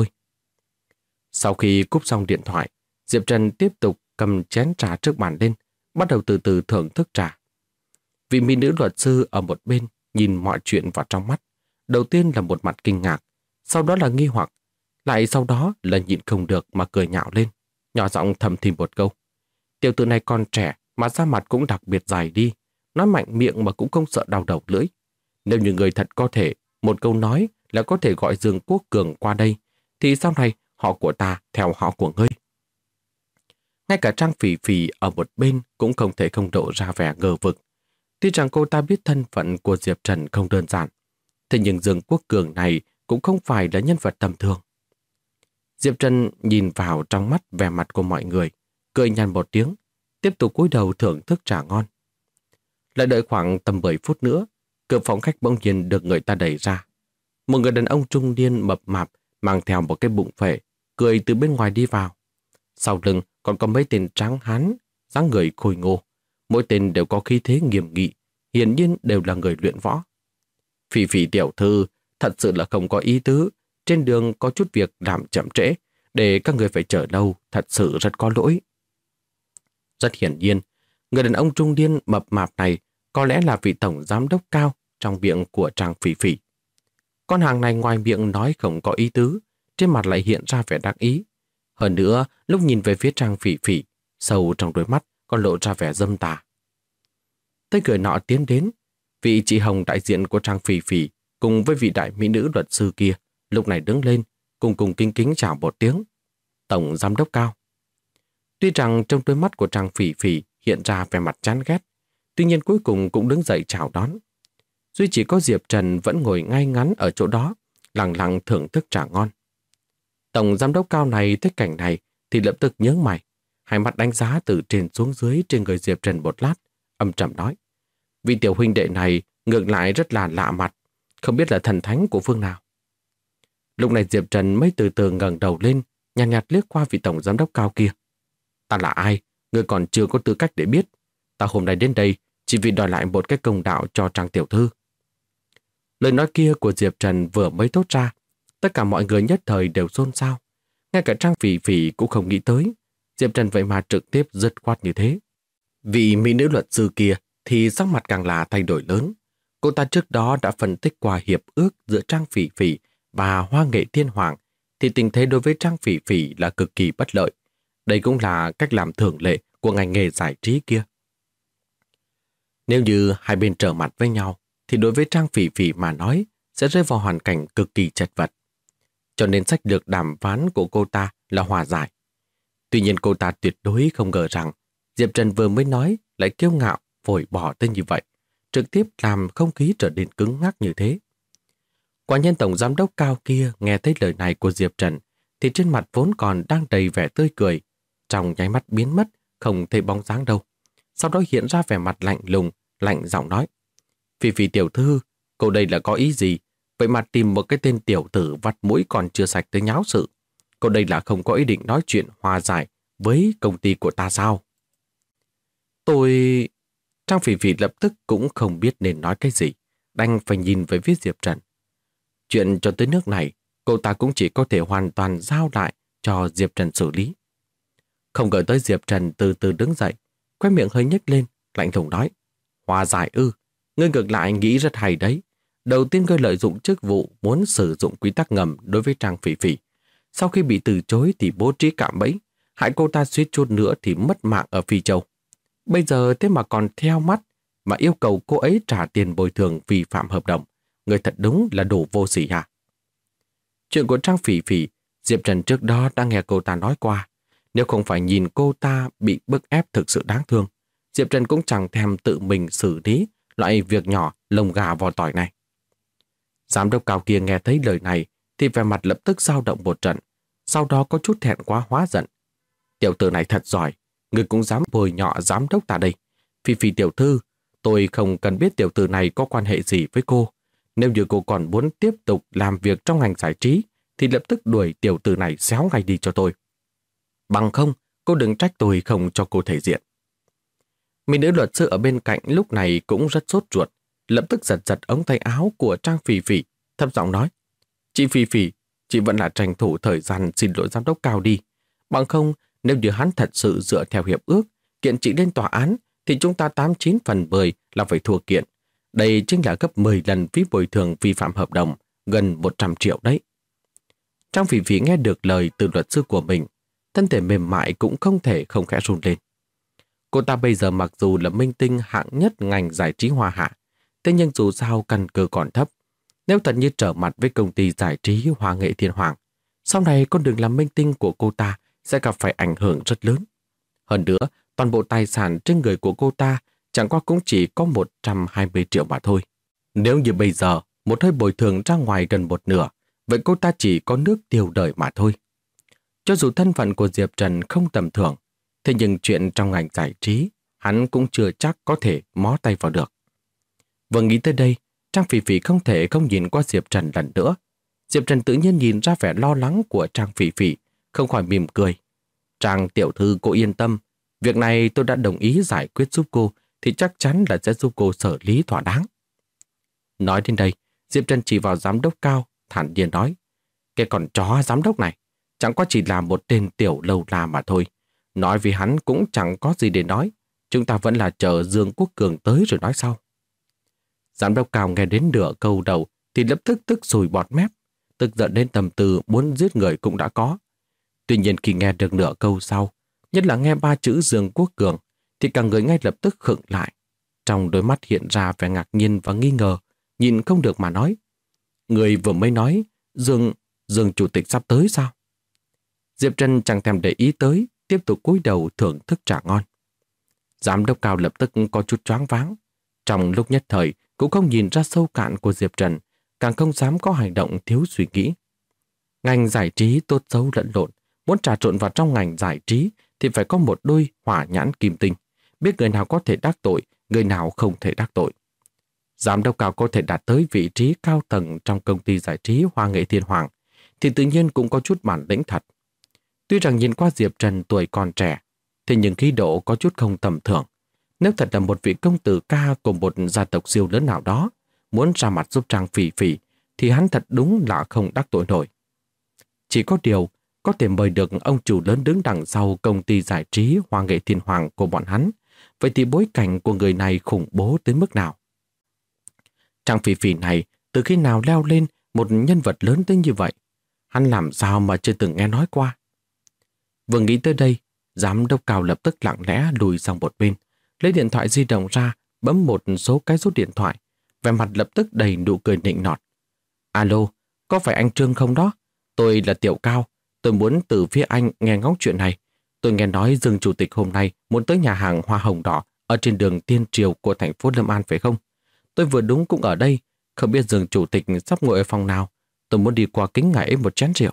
Sau khi cúp xong điện thoại, Diệp Trần tiếp tục cầm chén trà trước bàn lên, bắt đầu từ từ thưởng thức trà. Vị mỹ nữ luật sư ở một bên nhìn mọi chuyện vào trong mắt. Đầu tiên là một mặt kinh ngạc, sau đó là nghi hoặc, lại sau đó là nhịn không được mà cười nhạo lên, nhỏ giọng thầm thì một câu: tiểu tử này còn trẻ mà da mặt cũng đặc biệt dài đi, nói mạnh miệng mà cũng không sợ đau đầu lưỡi. Nếu như người thật có thể một câu nói là có thể gọi Dương Quốc Cường qua đây, thì sau này họ của ta theo họ của ngươi. Ngay cả Trang Phỉ Phỉ ở một bên cũng không thể không độ ra vẻ ngờ vực. Tuy rằng cô ta biết thân phận của Diệp Trần không đơn giản, thế nhưng Dương Quốc Cường này cũng không phải là nhân vật tầm thường. Diệp Trần nhìn vào trong mắt vẻ mặt của mọi người, cười nhàn một tiếng, tiếp tục cúi đầu thưởng thức trà ngon. Lại đợi khoảng tầm 10 phút nữa, cửa phòng khách bỗng nhiên được người ta đẩy ra. Một người đàn ông trung niên mập mạp mang theo một cái bụng phệ, cười từ bên ngoài đi vào. Sau lưng còn có mấy tên tráng hán, dáng người khôi ngô. Mỗi tên đều có khí thế nghiêm nghị, hiển nhiên đều là người luyện võ. Phỉ Phỉ tiểu thư, thật sự là không có ý tứ. Trên đường có chút việc làm chậm trễ, để các người phải chờ lâu, thật sự rất có lỗi. Rất hiển nhiên, người đàn ông trung niên mập mạp này có lẽ là vị tổng giám đốc cao trong miệng của Trang Phỉ Phỉ. Con hàng này ngoài miệng nói không có ý tứ, trên mặt lại hiện ra vẻ đắc ý. Hơn nữa, lúc nhìn về phía Trang Phỉ Phỉ, sâu trong đôi mắt còn lộ ra vẻ dâm tà. Tới người nọ tiến đến, vị chị Hồng đại diện của Trang Phỉ Phỉ cùng với vị đại mỹ nữ luật sư kia lúc này đứng lên, cùng kính kính chào một tiếng. Tổng giám đốc cao. Tuy rằng trong đôi mắt của Trang Phỉ Phỉ hiện ra vẻ mặt chán ghét, tuy nhiên cuối cùng cũng đứng dậy chào đón. Duy chỉ có Diệp Trần vẫn ngồi ngay ngắn ở chỗ đó, lặng lặng thưởng thức trà ngon. Tổng giám đốc cao này thấy cảnh này thì lập tức nhướng mày, hai mắt đánh giá từ trên xuống dưới trên người Diệp Trần một lát, âm trầm nói: vị tiểu huynh đệ này ngược lại rất là lạ mặt, không biết là thần thánh của phương nào. Lúc này Diệp Trần mới từ từ ngẩng đầu lên, nhàn nhạt liếc qua vị tổng giám đốc cao kia. Ta là ai? Ngươi còn chưa có tư cách để biết. Ta hôm nay đến đây chỉ vì đòi lại một cái công đạo cho Trang tiểu thư. Lời nói kia của Diệp Trần vừa mới thốt ra, tất cả mọi người nhất thời đều xôn xao. Ngay cả Trang Phỉ Phỉ cũng không nghĩ tới Diệp Trần vậy mà trực tiếp dứt khoát như thế. Vị mỹ nữ luật sư kia thì sắc mặt càng là thay đổi lớn. Cô ta trước đó đã phân tích qua hiệp ước giữa Trang Phỉ Phỉ và Hoa Nghệ Thiên Hoàng, thì tình thế đối với Trang Phỉ Phỉ là cực kỳ bất lợi. Đây cũng là cách làm thường lệ của ngành nghề giải trí kia. Nếu như hai bên trở mặt với nhau, thì đối với Trang Phỉ Phỉ mà nói sẽ rơi vào hoàn cảnh cực kỳ chật vật. Cho nên sách lược đàm phán của cô ta là hòa giải. Tuy nhiên cô ta tuyệt đối không ngờ rằng Diệp Trần vừa mới nói lại kiêu ngạo vội bỏ tên như vậy, trực tiếp làm không khí trở nên cứng ngắc như thế. Quả nhiên tổng giám đốc cao kia nghe thấy lời này của Diệp Trần thì trên mặt vốn còn đang đầy vẻ tươi cười, trong nháy mắt biến mất, không thấy bóng dáng đâu. Sau đó hiện ra vẻ mặt lạnh lùng, lạnh giọng nói: Phỉ Phỉ tiểu thư, cô đây là có ý gì? Vậy mà tìm một cái tên tiểu tử vắt mũi còn chưa sạch tới nháo sự. Cô đây là không có ý định nói chuyện hòa giải với công ty của ta sao? Tôi... Trang Phỉ Phỉ lập tức cũng không biết nên nói cái gì, đành phải nhìn về phía Diệp Trần. Chuyện cho tới nước này, cô ta cũng chỉ có thể hoàn toàn giao lại cho Diệp Trần xử lý. Không ngờ tới Diệp Trần từ từ đứng dậy, khóe miệng hơi nhếch lên, lạnh lùng nói: hòa giải ư? Ngươi ngược lại nghĩ rất hay đấy. Đầu tiên ngươi lợi dụng chức vụ muốn sử dụng quy tắc ngầm đối với Trang Phỉ Phỉ. Sau khi bị từ chối thì bố trí cạm bẫy, hại cô ta suýt chút nữa thì mất mạng ở Phi Châu. Bây giờ thế mà còn theo mắt mà yêu cầu cô ấy trả tiền bồi thường vi phạm hợp đồng. Người thật đúng là đồ vô sỉ hả? Chuyện của Trang Phỉ Phỉ, Diệp Trần trước đó đã nghe cô ta nói qua. Nếu không phải nhìn cô ta bị bức ép thực sự đáng thương, Diệp Trần cũng chẳng thèm tự mình xử lý loại việc nhỏ lồng gà vò tỏi này. Giám đốc cao kia nghe thấy lời này thì vẻ mặt lập tức dao động một trận, sau đó có chút thẹn quá hóa giận. Tiểu tử này thật giỏi, người cũng dám bồi nhọ giám đốc ta đây. Phỉ Phỉ tiểu thư, tôi không cần biết tiểu tử này có quan hệ gì với cô. Nếu như cô còn muốn tiếp tục làm việc trong ngành giải trí thì lập tức đuổi tiểu tử này xéo ngay đi cho tôi. Bằng không, cô đừng trách tôi không cho cô thể diện. Mỹ nữ luật sư ở bên cạnh lúc này cũng rất sốt ruột, lập tức giật giật ống tay áo của Trang Phỉ Phỉ, thấp giọng nói: Chị Phỉ Phỉ, chị vẫn là tranh thủ thời gian xin lỗi giám đốc cao đi. Bằng không, nếu như hắn thật sự dựa theo hiệp ước, kiện chị lên tòa án, thì chúng ta 89 phần 10 là phải thua kiện. Đây chính là gấp 10 lần phí bồi thường vi phạm hợp đồng, gần 100 triệu đấy. Trang Phỉ Phỉ nghe được lời từ luật sư của mình, thân thể mềm mại cũng không thể không khẽ run lên. Cô ta bây giờ mặc dù là minh tinh hạng nhất ngành giải trí Hoa Hạ, thế nhưng dù sao căn cơ còn thấp. Nếu thật như trở mặt với công ty giải trí Hoa Nghệ Thiên Hoàng, sau này con đường làm minh tinh của cô ta sẽ gặp phải ảnh hưởng rất lớn. Hơn nữa, toàn bộ tài sản trên người của cô ta chẳng qua cũng chỉ có 120 triệu mà thôi. Nếu như bây giờ một hơi bồi thường ra ngoài gần một nửa, vậy cô ta chỉ có nước tiêu đời mà thôi. Cho dù thân phận của Diệp Trần không tầm thường, Thế nhưng chuyện trong ngành giải trí, hắn cũng chưa chắc có thể mó tay vào được. Vừa nghĩ tới đây, Trang Phỉ Phỉ không thể không nhìn qua Diệp Trần lần nữa. Diệp Trần tự nhiên nhìn ra vẻ lo lắng của Trang Phỉ Phỉ, không khỏi mỉm cười. Trang tiểu thư cô yên tâm, việc này tôi đã đồng ý giải quyết giúp cô, thì chắc chắn là sẽ giúp cô xử lý thỏa đáng. Nói đến đây, Diệp Trần chỉ vào giám đốc Cao, thản nhiên nói, cái con chó giám đốc này, chẳng qua chỉ là một tên tiểu lâu la mà thôi. Nói với hắn cũng chẳng có gì để nói, chúng ta vẫn là chờ Dương Quốc Cường tới rồi nói sau. Giám đốc Cao nghe đến nửa câu đầu thì lập tức sùi bọt mép, tức giận đến tầm từ muốn giết người cũng đã có. Tuy nhiên khi nghe được nửa câu sau, nhất là nghe 3 chữ Dương Quốc Cường, thì cả người ngay lập tức khựng lại. Trong đôi mắt hiện ra vẻ ngạc nhiên và nghi ngờ, nhìn không được mà nói. Người vừa mới nói, Dương chủ tịch sắp tới sao? Diệp Trần chẳng thèm để ý tới, tiếp tục cúi đầu thưởng thức trà ngon. Giám đốc Cao lập tức có chút choáng váng. Trong lúc nhất thời, cũng không nhìn ra sâu cạn của Diệp Trần, càng không dám có hành động thiếu suy nghĩ. Ngành giải trí tốt xấu lẫn lộn, muốn trà trộn vào trong ngành giải trí thì phải có một đôi hỏa nhãn kim tinh, biết người nào có thể đắc tội, người nào không thể đắc tội. Giám đốc Cao có thể đạt tới vị trí cao tầng trong công ty giải trí Hoa Nghệ Thiên Hoàng, thì tự nhiên cũng có chút bản lĩnh thật. Tuy rằng nhìn qua Diệp Trần tuổi còn trẻ, thì những khí độ có chút không tầm thường. Nếu thật là một vị công tử ca của một gia tộc siêu lớn nào đó, muốn ra mặt giúp Trang Phỉ Phỉ, thì hắn thật đúng là không đắc tội nổi. Chỉ có điều, có thể mời được ông chủ lớn đứng đằng sau công ty giải trí Hoa Nghệ Thiên Hoàng của bọn hắn, vậy thì bối cảnh của người này khủng bố tới mức nào? Trang Phỉ Phỉ này từ khi nào leo lên một nhân vật lớn tới như vậy? Hắn làm sao mà chưa từng nghe nói qua? Vừa nghĩ tới đây, giám đốc Cao lập tức lặng lẽ lùi sang một bên, lấy điện thoại di động ra, bấm một số cái số điện thoại, vẻ mặt lập tức đầy nụ cười nịnh nọt. Alo, có phải anh Trương không đó? Tôi là Tiểu Cao, tôi muốn từ phía anh nghe ngóng chuyện này. Tôi nghe nói Dương Chủ tịch hôm nay muốn tới nhà hàng Hoa Hồng Đỏ ở trên đường Tiên Triều của thành phố Lâm An phải không? Tôi vừa đúng cũng ở đây, không biết Dương Chủ tịch sắp ngồi ở phòng nào. Tôi muốn đi qua kính ngài ấy một chén rượu.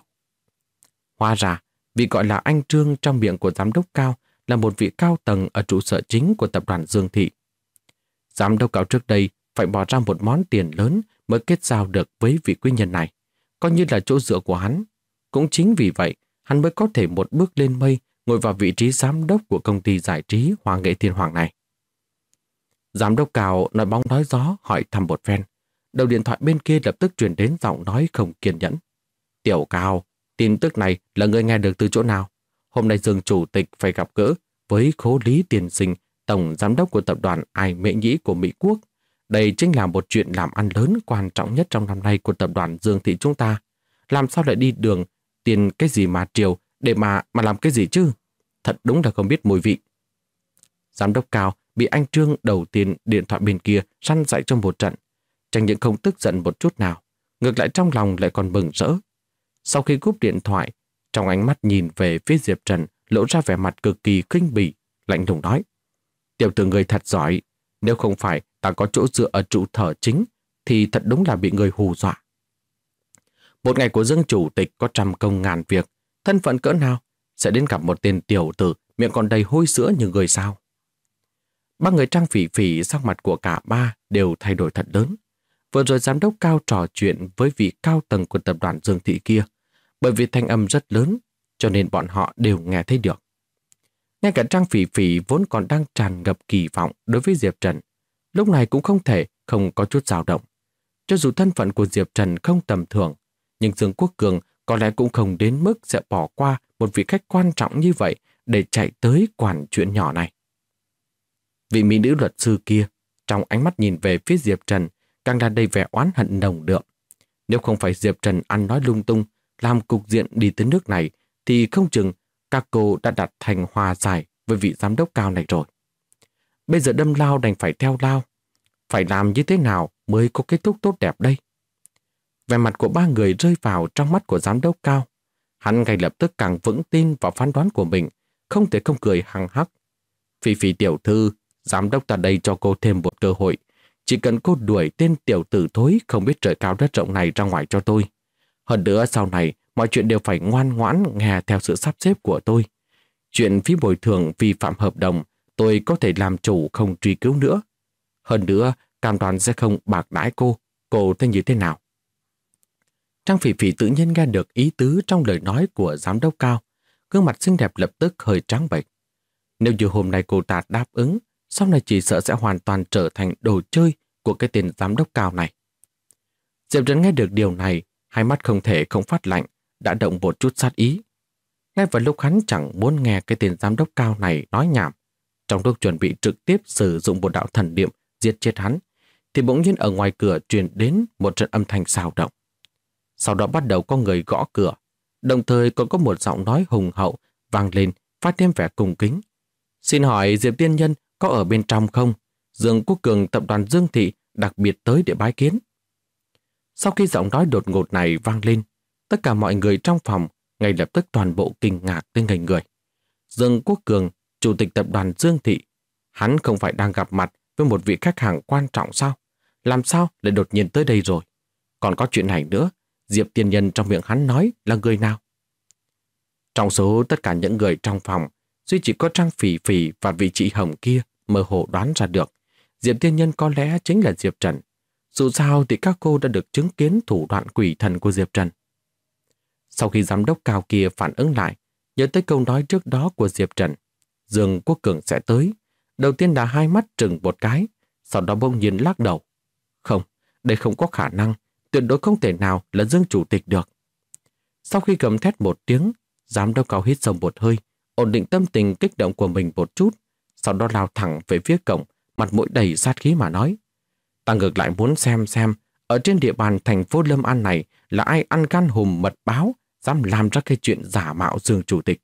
Hóa ra, vị gọi là anh Trương trong miệng của giám đốc Cao là một vị cao tầng ở trụ sở chính của tập đoàn Dương Thị. Giám đốc Cao trước đây phải bỏ ra một món tiền lớn mới kết giao được với vị quý nhân này, coi như là chỗ dựa của hắn. Cũng chính vì vậy, hắn mới có thể một bước lên mây ngồi vào vị trí giám đốc của công ty giải trí Hoa Nghệ Thiên Hoàng này. Giám đốc Cao nói bóng nói gió hỏi thăm một phen. Đầu điện thoại bên kia lập tức truyền đến giọng nói không kiên nhẫn. Tiểu Cao, tin tức này là người nghe được từ chỗ nào? Hôm nay Dương Chủ tịch phải gặp gỡ với Khố Lý Tiền Sinh, tổng giám đốc của tập đoàn Ai Mễ Nhĩ của Mỹ Quốc. Đây chính là một chuyện làm ăn lớn quan trọng nhất trong năm nay của tập đoàn Dương Thị chúng ta. Làm sao lại đi đường tiền cái gì mà triều để mà làm cái gì chứ? Thật đúng là không biết mùi vị. Giám đốc Cao bị anh Trương đầu tiên điện thoại bên kia săn dạy trong một trận. Chẳng những không tức giận một chút nào, ngược lại trong lòng lại còn mừng rỡ. Sau khi cúp điện thoại, trong ánh mắt nhìn về phía Diệp Trần lộ ra vẻ mặt cực kỳ khinh bỉ, lạnh lùng nói. Tiểu tử người thật giỏi, nếu không phải ta có chỗ dựa ở trụ sở chính, thì thật đúng là bị người hù dọa. Một ngày của Dương Chủ tịch có trăm công ngàn việc, thân phận cỡ nào, sẽ đến gặp một tên tiểu tử miệng còn đầy hôi sữa như người sao? Ba người Trang Phỉ Phỉ sắc mặt của cả ba đều thay đổi thật lớn. Vừa rồi giám đốc Cao trò chuyện với vị cao tầng của tập đoàn Dương Thị kia, bởi vì thanh âm rất lớn, cho nên bọn họ đều nghe thấy được. Ngay cả Trang Phỉ Phỉ vốn còn đang tràn ngập kỳ vọng đối với Diệp Trần, lúc này cũng không thể không có chút dao động. Cho dù thân phận của Diệp Trần không tầm thường, nhưng Dương Quốc Cường có lẽ cũng không đến mức sẽ bỏ qua một vị khách quan trọng như vậy để chạy tới quản chuyện nhỏ này. Vị mỹ nữ luật sư kia, trong ánh mắt nhìn về phía Diệp Trần, càng là đầy vẻ oán hận nồng đượm. Nếu không phải Diệp Trần ăn nói lung tung, làm cục diện đi tới nước này, thì không chừng các cô đã đặt thành hòa giải với vị giám đốc Cao này rồi. Bây giờ đâm lao đành phải theo lao. Phải làm như thế nào mới có kết thúc tốt đẹp đây? Vẻ mặt của ba người rơi vào trong mắt của giám đốc Cao. Hắn ngay lập tức càng vững tin vào phán đoán của mình, không thể không cười hăng hắc. Phỉ Phỉ tiểu thư, giám đốc ta đây cho cô thêm một cơ hội. Chỉ cần cô đuổi tên tiểu tử thối không biết trời cao đất rộng này ra ngoài cho tôi. Hơn nữa sau này, mọi chuyện đều phải ngoan ngoãn nghe theo sự sắp xếp của tôi. Chuyện phí bồi thường vi phạm hợp đồng, tôi có thể làm chủ không truy cứu nữa. Hơn nữa, cam đoan sẽ không bạc đãi cô thấy như thế nào? Trang Phỉ Phỉ tự nhiên nghe được ý tứ trong lời nói của giám đốc Cao, gương mặt xinh đẹp lập tức hơi trắng bệch. Nếu như hôm nay cô ta đáp ứng, sau này chỉ sợ sẽ hoàn toàn trở thành đồ chơi của cái tên giám đốc Cao này. Diệp Trần nghe được điều này, hai mắt không thể không phát lạnh, đã động một chút sát ý. Ngay vào lúc hắn chẳng muốn nghe cái tên giám đốc Cao này nói nhảm, trong lúc chuẩn bị trực tiếp sử dụng một đạo thần niệm giết chết hắn, thì bỗng nhiên ở ngoài cửa truyền đến một trận âm thanh xào động. Sau đó bắt đầu có người gõ cửa, đồng thời còn có một giọng nói hùng hậu vang lên, phát thêm vẻ cung kính. Xin hỏi Diệp tiên nhân có ở bên trong không? Dương Quốc Cường tập đoàn Dương Thị đặc biệt tới để bái kiến. Sau khi giọng nói đột ngột này vang lên, tất cả mọi người trong phòng ngay lập tức toàn bộ kinh ngạc tới ngây người. Dương Quốc Cường, chủ tịch tập đoàn Dương Thị, hắn không phải đang gặp mặt với một vị khách hàng quan trọng sao? Làm sao lại đột nhiên tới đây rồi? Còn có chuyện này nữa, Diệp tiên nhân trong miệng hắn nói là người nào? Trong số tất cả những người trong phòng, duy chỉ có Trang Phỉ Phỉ và vị chị Hồng kia mơ hồ đoán ra được. Diệp tiên nhân có lẽ chính là Diệp Trần. Dù sao thì các cô đã được chứng kiến thủ đoạn quỷ thần của Diệp Trần. Sau khi giám đốc Cao kia phản ứng lại, nhớ tới câu nói trước đó của Diệp Trần, Dương Quốc Cường sẽ tới. Đầu tiên là hai mắt trừng một cái, sau đó bỗng nhiên lắc đầu. Không, đây không có khả năng, tuyệt đối không thể nào là Dương Chủ tịch được. Sau khi gầm thét một tiếng, giám đốc Cao hít sâu một hơi, ổn định tâm tình kích động của mình một chút, sau đó lao thẳng về phía cổng, mặt mũi đầy sát khí mà nói. Ta ngược lại muốn xem ở trên địa bàn thành phố Lâm An này là ai ăn gan hùm mật báo, dám làm ra cái chuyện giả mạo Dương Chủ tịch.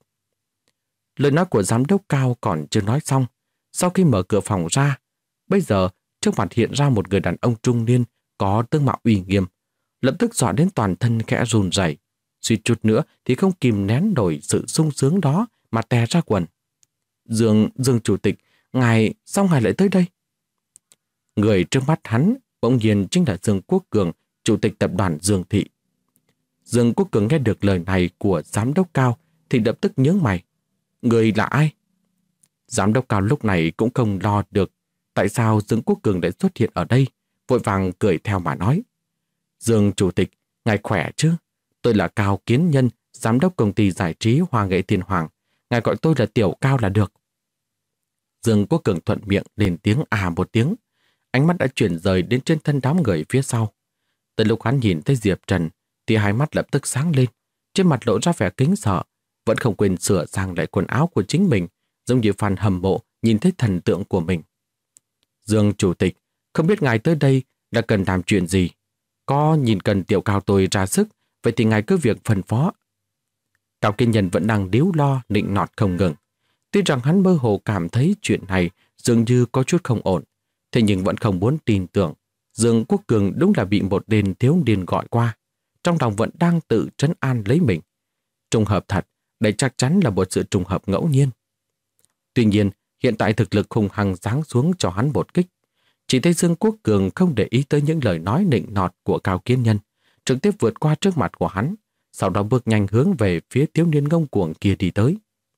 Lời nói của giám đốc Cao còn chưa nói xong, sau khi mở cửa phòng ra, bây giờ trước mặt hiện ra một người đàn ông trung niên có tướng mạo uy nghiêm, lập tức dọa đến toàn thân khẽ run rẩy, suýt chút nữa thì không kìm nén nổi sự sung sướng đó mà tè ra quần. Dương Chủ tịch, sao ngài lại tới đây? Người trước mắt hắn bỗng nhiên chính là Dương Quốc Cường, chủ tịch tập đoàn Dương Thị. Dương Quốc Cường nghe được lời này của giám đốc Cao thì lập tức nhướng mày. Người là ai? Giám đốc Cao lúc này cũng không lo được tại sao Dương Quốc Cường lại xuất hiện ở đây, vội vàng cười theo mà nói. Dương Chủ tịch, ngài khỏe chứ? Tôi là Cao Kiến Nhân, giám đốc công ty giải trí Hoa Nghệ Thiên Hoàng. Ngài gọi tôi là Tiểu Cao là được. Dương Quốc Cường thuận miệng lên tiếng một tiếng. Ánh mắt đã chuyển rời đến trên thân đám người phía sau. Từ lúc hắn nhìn thấy Diệp Trần thì hai mắt lập tức sáng lên, trên mặt lộ ra vẻ kính sợ, vẫn không quên sửa sang lại quần áo của chính mình, giống như fan hâm mộ nhìn thấy thần tượng của mình. Dương Chủ tịch, không biết ngài tới đây là cần làm chuyện gì? Có nhìn cần Tiểu Cao tôi ra sức, vậy thì ngài cứ việc phân phó. Cao Kiên Nhân vẫn đang điếu lo nịnh nọt không ngừng. Tuy rằng hắn mơ hồ cảm thấy chuyện này dường như có chút không ổn, thế nhưng vẫn không muốn tin tưởng Dương Quốc Cường đúng là bị một tên thiếu niên gọi qua, trong lòng vẫn đang tự trấn an lấy mình. Trùng hợp thật, đây chắc chắn là một sự trùng hợp ngẫu nhiên. Tuy nhiên, hiện tại thực lực hùng hăng giáng xuống cho hắn một kích. Chỉ thấy Dương Quốc Cường không để ý tới những lời nói nịnh nọt của Cao Kiến Nhân, trực tiếp vượt qua trước mặt của hắn, sau đó bước nhanh hướng về phía thiếu niên ngông cuồng kia đi tới.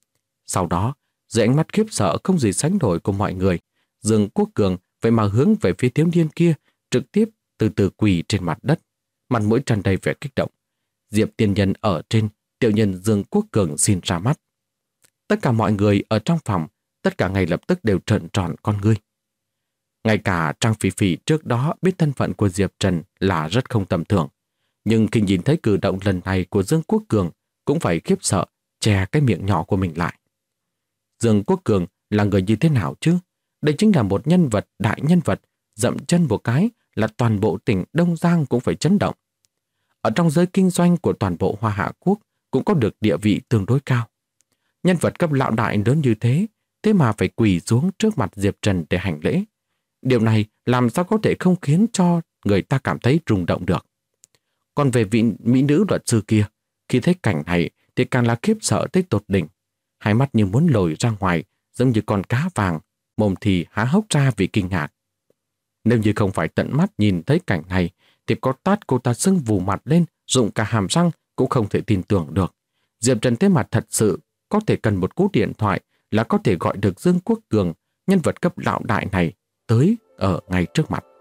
Sau đó, dưới ánh mắt khiếp sợ không gì sánh nổi của mọi người, Dương Quốc Cường vậy mà hướng về phía thiếu niên kia, trực tiếp từ từ quỳ trên mặt đất, mặt mũi tràn đầy vẻ kích động. Diệp tiên nhân ở trên, tiểu nhân Dương Quốc Cường xin ra mắt. Tất cả mọi người ở trong phòng, tất cả ngay lập tức đều trợn tròn con ngươi. Ngay cả Trang Phỉ Phỉ trước đó biết thân phận của Diệp Trần là rất không tầm thường, nhưng khi nhìn thấy cử động lần này của Dương Quốc Cường cũng phải khiếp sợ, che cái miệng nhỏ của mình lại. Dương Quốc Cường là người như thế nào chứ? Đây chính là một nhân vật, đại nhân vật, dậm chân một cái là toàn bộ tỉnh Đông Giang cũng phải chấn động. Ở trong giới kinh doanh của toàn bộ Hoa Hạ Quốc cũng có được địa vị tương đối cao. Nhân vật cấp lão đại lớn như thế, thế mà phải quỳ xuống trước mặt Diệp Trần để hành lễ. Điều này làm sao có thể không khiến cho người ta cảm thấy rung động được. Còn về vị mỹ nữ luật sư kia, khi thấy cảnh này thì càng là khiếp sợ tới tột đỉnh. Hai mắt như muốn lồi ra ngoài, giống như con cá vàng, mồm thì há hốc ra vì kinh ngạc. Nếu như không phải tận mắt nhìn thấy cảnh này, thì có tát cô ta sưng vù mặt lên, rụng cả hàm răng cũng không thể tin tưởng được. Diệp Trần thế mặt thật sự có thể cần một cú điện thoại là có thể gọi được Dương Quốc Cường, nhân vật cấp lão đại này, tới ở ngay trước mặt.